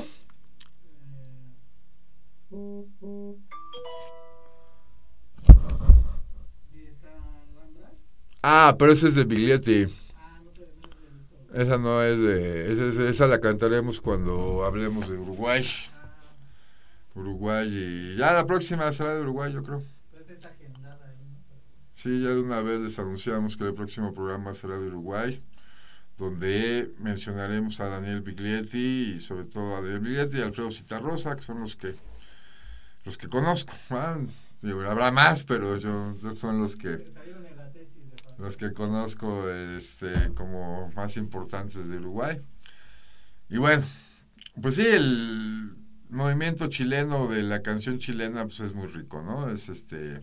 Ah, pero esa es de Biglietti. Esa no es de... Esa, esa, esa la cantaremos cuando hablemos de Uruguay. Uruguay y... Ya la próxima será de Uruguay, yo creo. Sí, ya de una vez les anunciamos que el próximo programa será de Uruguay, donde mencionaremos a Daniel Biglietti y sobre todo a Daniel Biglietti y Alfredo Citarrosa, que son los que los que conozco. ¿Ah? Digo, habrá más, pero yo son los que los que conozco este, como más importantes de Uruguay. Y bueno, pues sí, el movimiento chileno de la canción chilena pues es muy rico, ¿no? Es este...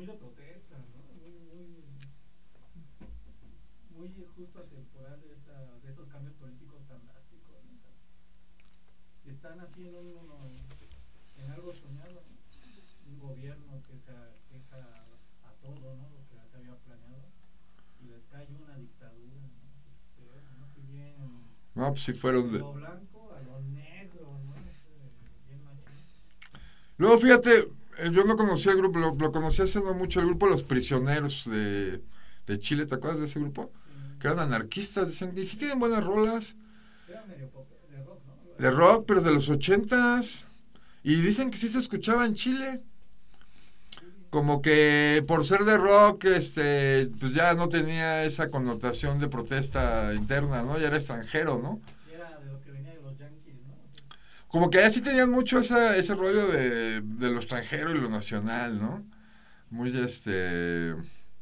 Están haciendo uno en algo soñado, un gobierno que se queja a todo, ¿no? Lo que se había planeado, y les cae una dictadura, ¿no? Este, no sé bien, no, pues si fueron de... lo blanco a lo negro, ¿no? Este, bien machín. Luego fíjate, yo no conocía el grupo, lo, lo conocí hace no mucho, el grupo Los Prisioneros de, de Chile, ¿te acuerdas de ese grupo? Sí. Que eran anarquistas, decían, y sí tienen buenas rolas. Era medio pop, de rock, ¿no? De rock, pero de los ochentas. Y dicen que sí se escuchaba en Chile. Como que por ser de rock, este, pues ya no tenía esa connotación de protesta interna, ¿no? Ya era extranjero, ¿no? Era de lo que venía de los Yankees, ¿no? Como que allá sí tenían mucho esa, ese rollo de, de lo extranjero y lo nacional, ¿no? Muy, este,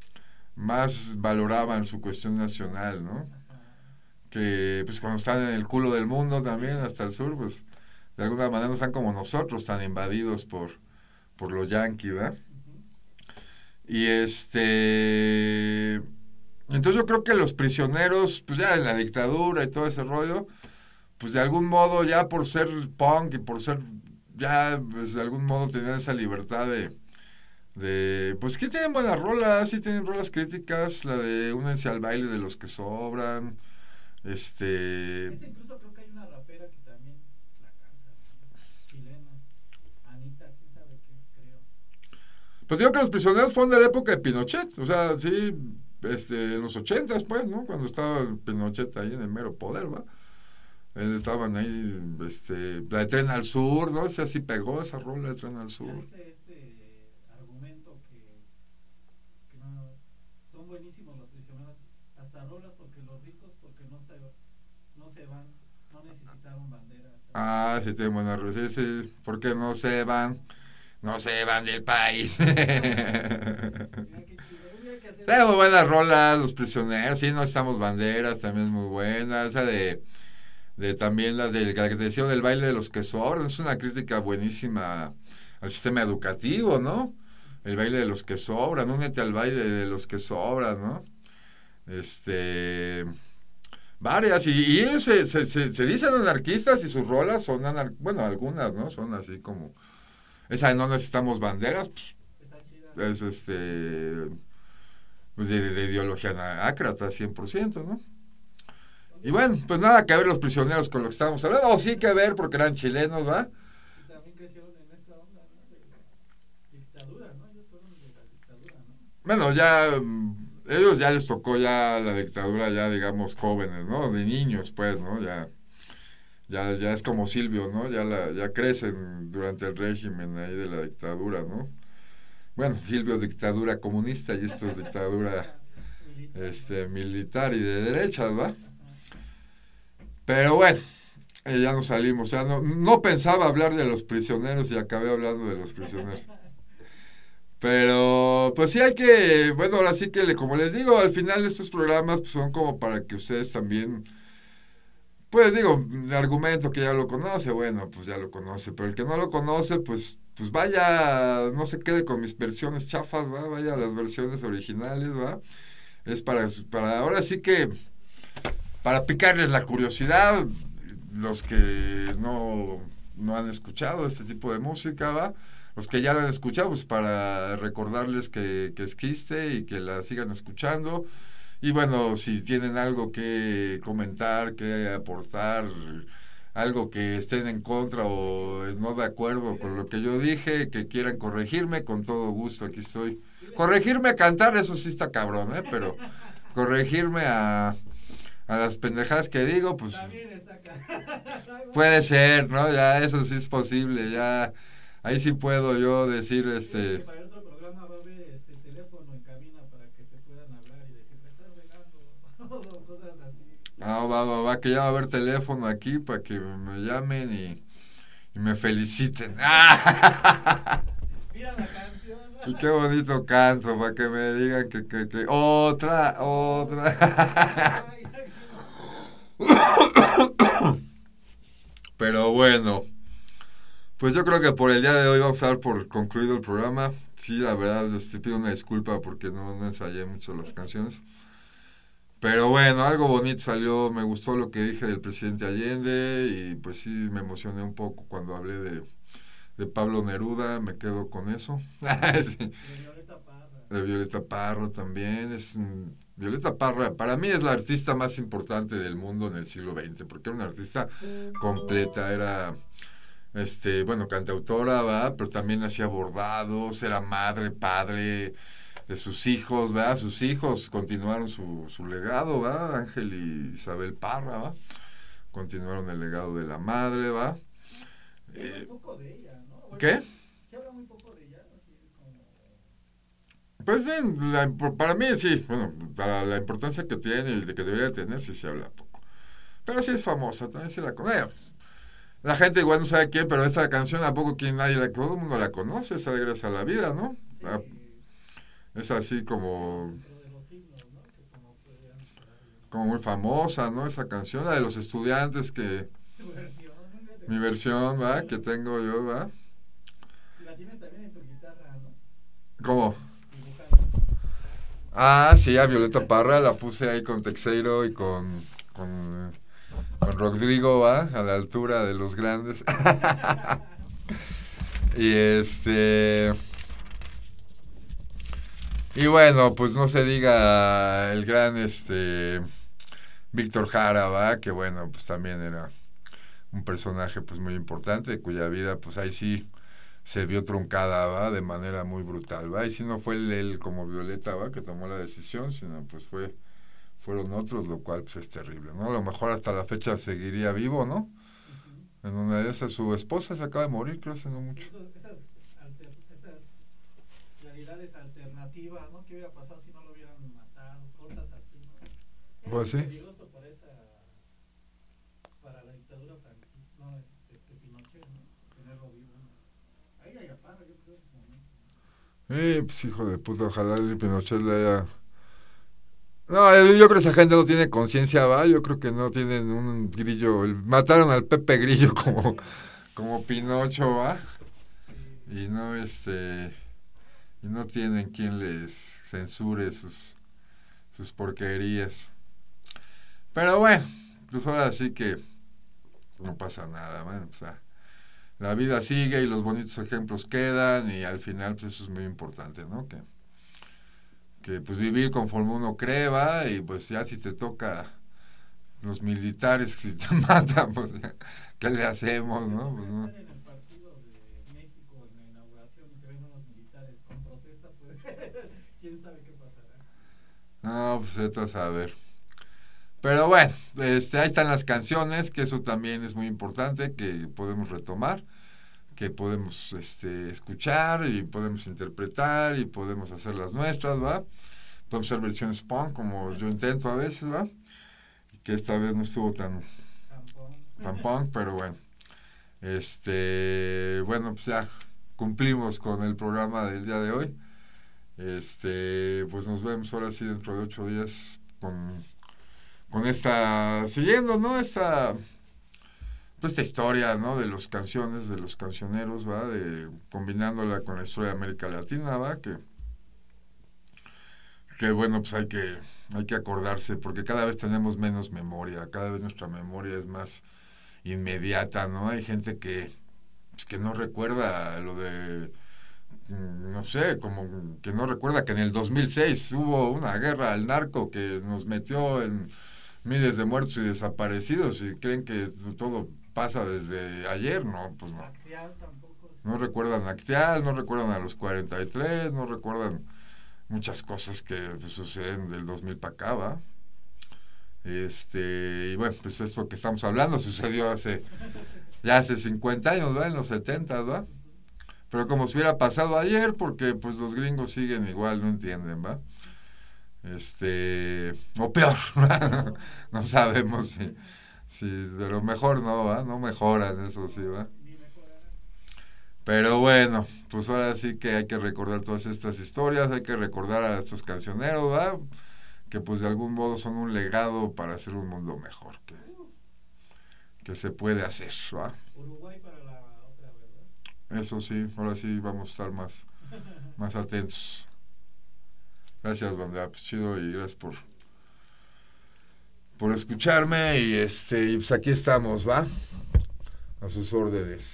más valoraban su cuestión nacional, ¿no? Que pues cuando están en el culo del mundo también, hasta el sur, pues de alguna manera no están como nosotros, tan invadidos por, por los yanquis, ¿verdad? Uh-huh. Y este... Entonces yo creo que los prisioneros, pues ya en la dictadura y todo ese rollo, pues de algún modo ya por ser punk y por ser, ya pues de algún modo tenían esa libertad de... de pues que tienen buenas rolas, sí tienen rolas críticas, la de Únense al baile de los que sobran. Este... este incluso creo que hay una rapera que también la canta, chilena, Anita, quién sabe qué, creo. Pues digo que los prisioneros fueron de la época de Pinochet, o sea, sí, este, en los ochentas, pues, ¿no? Cuando estaba Pinochet ahí en el mero poder, ¿va? Él estaban ahí, este, la de Tren al Sur, ¿no? O sea, sí pegó esa rola de Tren al Sur. Este, este argumento que, que no, son buenísimos los prisioneros, hasta rolas porque los ricos, porque no se, no se van, no necesitaron bandera. Ah, sí, tienen buenas rolas, sí, sí, porque no se van, no se van del país. Tenemos buenas rolas, los prisioneros, sí, no estamos banderas, también es muy buena, esa de... de también la de la que te decía del baile de los que sobran, es una crítica buenísima al sistema educativo, ¿no? El baile de los que sobran, únete al baile de los que sobran, ¿no? Este, varias, y, y ellos se, se, se, se dicen anarquistas y sus rolas son, anar, bueno, algunas, ¿no? Son así como, esa de no necesitamos banderas, pues, es este, pues de, de ideología ácrata, cien por ciento, ¿no? Y bueno, pues nada que ver los prisioneros con lo que estábamos hablando, o sí que ver porque eran chilenos, ¿va? Y también crecieron en esta onda, ¿no? De la dictadura, ¿no? Ellos fueron de la dictadura, ¿no? Bueno, ya mm, ellos ya les tocó ya la dictadura, ya digamos jóvenes, ¿no? De niños, pues, ¿no? Ya, ya, ya es como Silvio, ¿no? Ya, la, ya crecen durante el régimen ahí de la dictadura, ¿no? Bueno, Silvio dictadura comunista y esto es dictadura Militar, este, ¿no? militar y de derechas, ¿va? Ajá. Pero bueno, eh, ya nos salimos, ya no, no pensaba hablar de los prisioneros y acabé hablando de los prisioneros. Pero, pues sí hay que, bueno, ahora sí que, le, como les digo, al final estos programas pues, son como para que ustedes también, pues digo, el argumento que ya lo conoce, bueno, pues ya lo conoce, pero el que no lo conoce, pues, pues vaya, no se quede con mis versiones chafas, ¿va? Vaya a las versiones originales, ¿va? Es para, para, ahora sí que, para picarles la curiosidad, los que no, no han escuchado este tipo de música, ¿va? Los que ya la han escuchado, pues para recordarles que, que existe y que la sigan escuchando. Y bueno, si tienen algo que comentar, que aportar, algo que estén en contra o no de acuerdo con lo que yo dije, que quieran corregirme, con todo gusto aquí estoy. Corregirme a cantar, eso sí está cabrón, ¿eh? Pero corregirme a, a las pendejadas que digo, pues También está acá. puede ser, ¿no? Ya eso sí es posible, ya ahí sí puedo yo decir, Fíjate este, que para el otro programa va a haber este teléfono en cabina para que te puedan hablar y decir, me estás regando, o cosas así. ah, va, va, va, que ya va a haber teléfono aquí para que me llamen y, y me feliciten. ¡Ah! Mira la canción. Y qué bonito canto, para que me digan que, que, que, otra, otra. Ay, Pero bueno, pues yo creo que por el día de hoy vamos a dar por concluido el programa. Sí, la verdad, les pido una disculpa porque no, no ensayé mucho las canciones. Pero bueno, algo bonito salió, me gustó lo que dije del presidente Allende y pues sí, me emocioné un poco cuando hablé de, de Pablo Neruda, me quedo con eso. Sí. de Violeta Parra. De Violeta Parra también, es un- Violeta Parra para mí es la artista más importante del mundo en el siglo veinte, porque era una artista completa, era, este, bueno, cantautora, ¿va? Pero también hacía bordados, era madre, padre de sus hijos, ¿verdad? Sus hijos continuaron su, su legado, ¿va? Ángel y Isabel Parra, ¿va? Continuaron el legado de la madre, ¿va? Se habla Eh, muy poco de ella, ¿no? Bueno, ¿Qué? se habla muy poco de ella, así como... Pues bien, la, para mí sí, bueno, para la importancia que tiene y de que debería tener, sí se habla poco. Pero sí es famosa, también se la conoce. La gente igual no sabe quién, pero esa canción a poco quien nadie la, todo el mundo la conoce, esa de Gracias a la Vida, ¿no? Ah, Sí, es así como, dentro de los himnos, ¿no? Que como podrían ser como muy famosa, ¿no? Esa canción, la de los estudiantes que, tu versión, fíjate. mi versión, ¿va? Que tengo yo, ¿va? Y la tienes también en tu guitarra, ¿no? ¿Cómo? Dibujando. Ah, sí, a Violeta Parra la puse ahí con Texeiro y con, con, con Rodrigo, ¿va? A la altura de los grandes. Y este... Y bueno, pues no se diga el gran este Víctor Jara, ¿va? Que bueno, pues también era un personaje pues muy importante, cuya vida pues ahí sí se vio truncada, ¿va? De manera muy brutal, ¿va? Y si no fue él, él como Violeta, ¿va? Que tomó la decisión, sino pues fue fueron otros, lo cual pues es terrible, ¿no? A lo mejor hasta la fecha seguiría vivo, ¿no? Ujú. En una de esas, su esposa se acaba de morir, creo, hace no mucho. Esos- Esas, alter- esas realidades alternativas, ¿no? ¿Qué hubiera pasado si no lo hubieran matado? Cosas así, ¿no? Era Pues muy sí. peligroso para esa, para la dictadura franquista, no, este, este Pinochet, ¿no? Tenerlo vivo, ¿no? Ahí hay Parra, yo creo, en ese momento. Eh, pues hijo de puta, ojalá el Pinochet le haya... No, yo yo creo que esa gente no tiene conciencia, va, yo creo que no tienen un grillo, el- mataron al Pepe Grillo como, como Pinocho, va, Sí. y no, este, y no tienen quien les censure sus, sus porquerías. Pero bueno, pues ahora sí que no pasa nada, bueno, o sea, la vida sigue y los bonitos ejemplos quedan y al final pues eso es muy importante, ¿no? Que, que pues vivir conforme uno cree, va, y pues ya si te toca los militares, si te matan, pues, ¿qué le hacemos, no? Pues, no. En el partido de México, en la inauguración, y que vengan los militares con protesta, pues, quién sabe qué pasará. No, pues esto es a ver. Pero bueno, este, ahí están las canciones, que eso también es muy importante, que podemos retomar, que podemos este, escuchar y podemos interpretar y podemos hacer las nuestras, ¿va? Podemos hacer versiones punk, como yo intento a veces, ¿va? Que esta vez no estuvo tan, tan punk, pero bueno. Este, bueno, pues ya cumplimos con el programa del día de hoy. Este, pues nos vemos ahora sí dentro de ocho días con, con esta, siguiendo, ¿no? Esta, pues esta historia, ¿no? De las canciones, de los cancioneros, ¿va? De, combinándola con la historia de América Latina, ¿va? Que que bueno, pues hay que, hay que acordarse, porque cada vez tenemos menos memoria, cada vez nuestra memoria es más inmediata, ¿no? Hay gente que, pues, que no recuerda lo de, no sé, como que no recuerda que en el dos mil seis hubo una guerra al narco que nos metió en miles de muertos y desaparecidos y creen que todo pasa desde ayer, ¿no? Pues no. No recuerdan Acteal, no recuerdan a los cuarenta y tres, no recuerdan muchas cosas que pues, suceden del dos mil para acá, ¿va? Este, y bueno, pues esto que estamos hablando sucedió hace, ya hace cincuenta años, ¿va? En los setenta, ¿va? Pero como si hubiera pasado ayer, porque pues los gringos siguen igual, no entienden, ¿va? Este, o peor, ¿va? No sabemos si, si, pero mejor no, ¿va? No mejoran, eso sí, ¿va? Pero bueno, pues ahora sí que hay que recordar todas estas historias, hay que recordar a estos cancioneros, ¿verdad? Que pues de algún modo son un legado para hacer un mundo mejor, que, que se puede hacer, ¿verdad? Uruguay para la otra, ¿verdad? Eso sí, ahora sí vamos a estar más, más atentos. Gracias, banda, pues chido y gracias por, por escucharme y este, y pues aquí estamos, ¿va? A sus órdenes.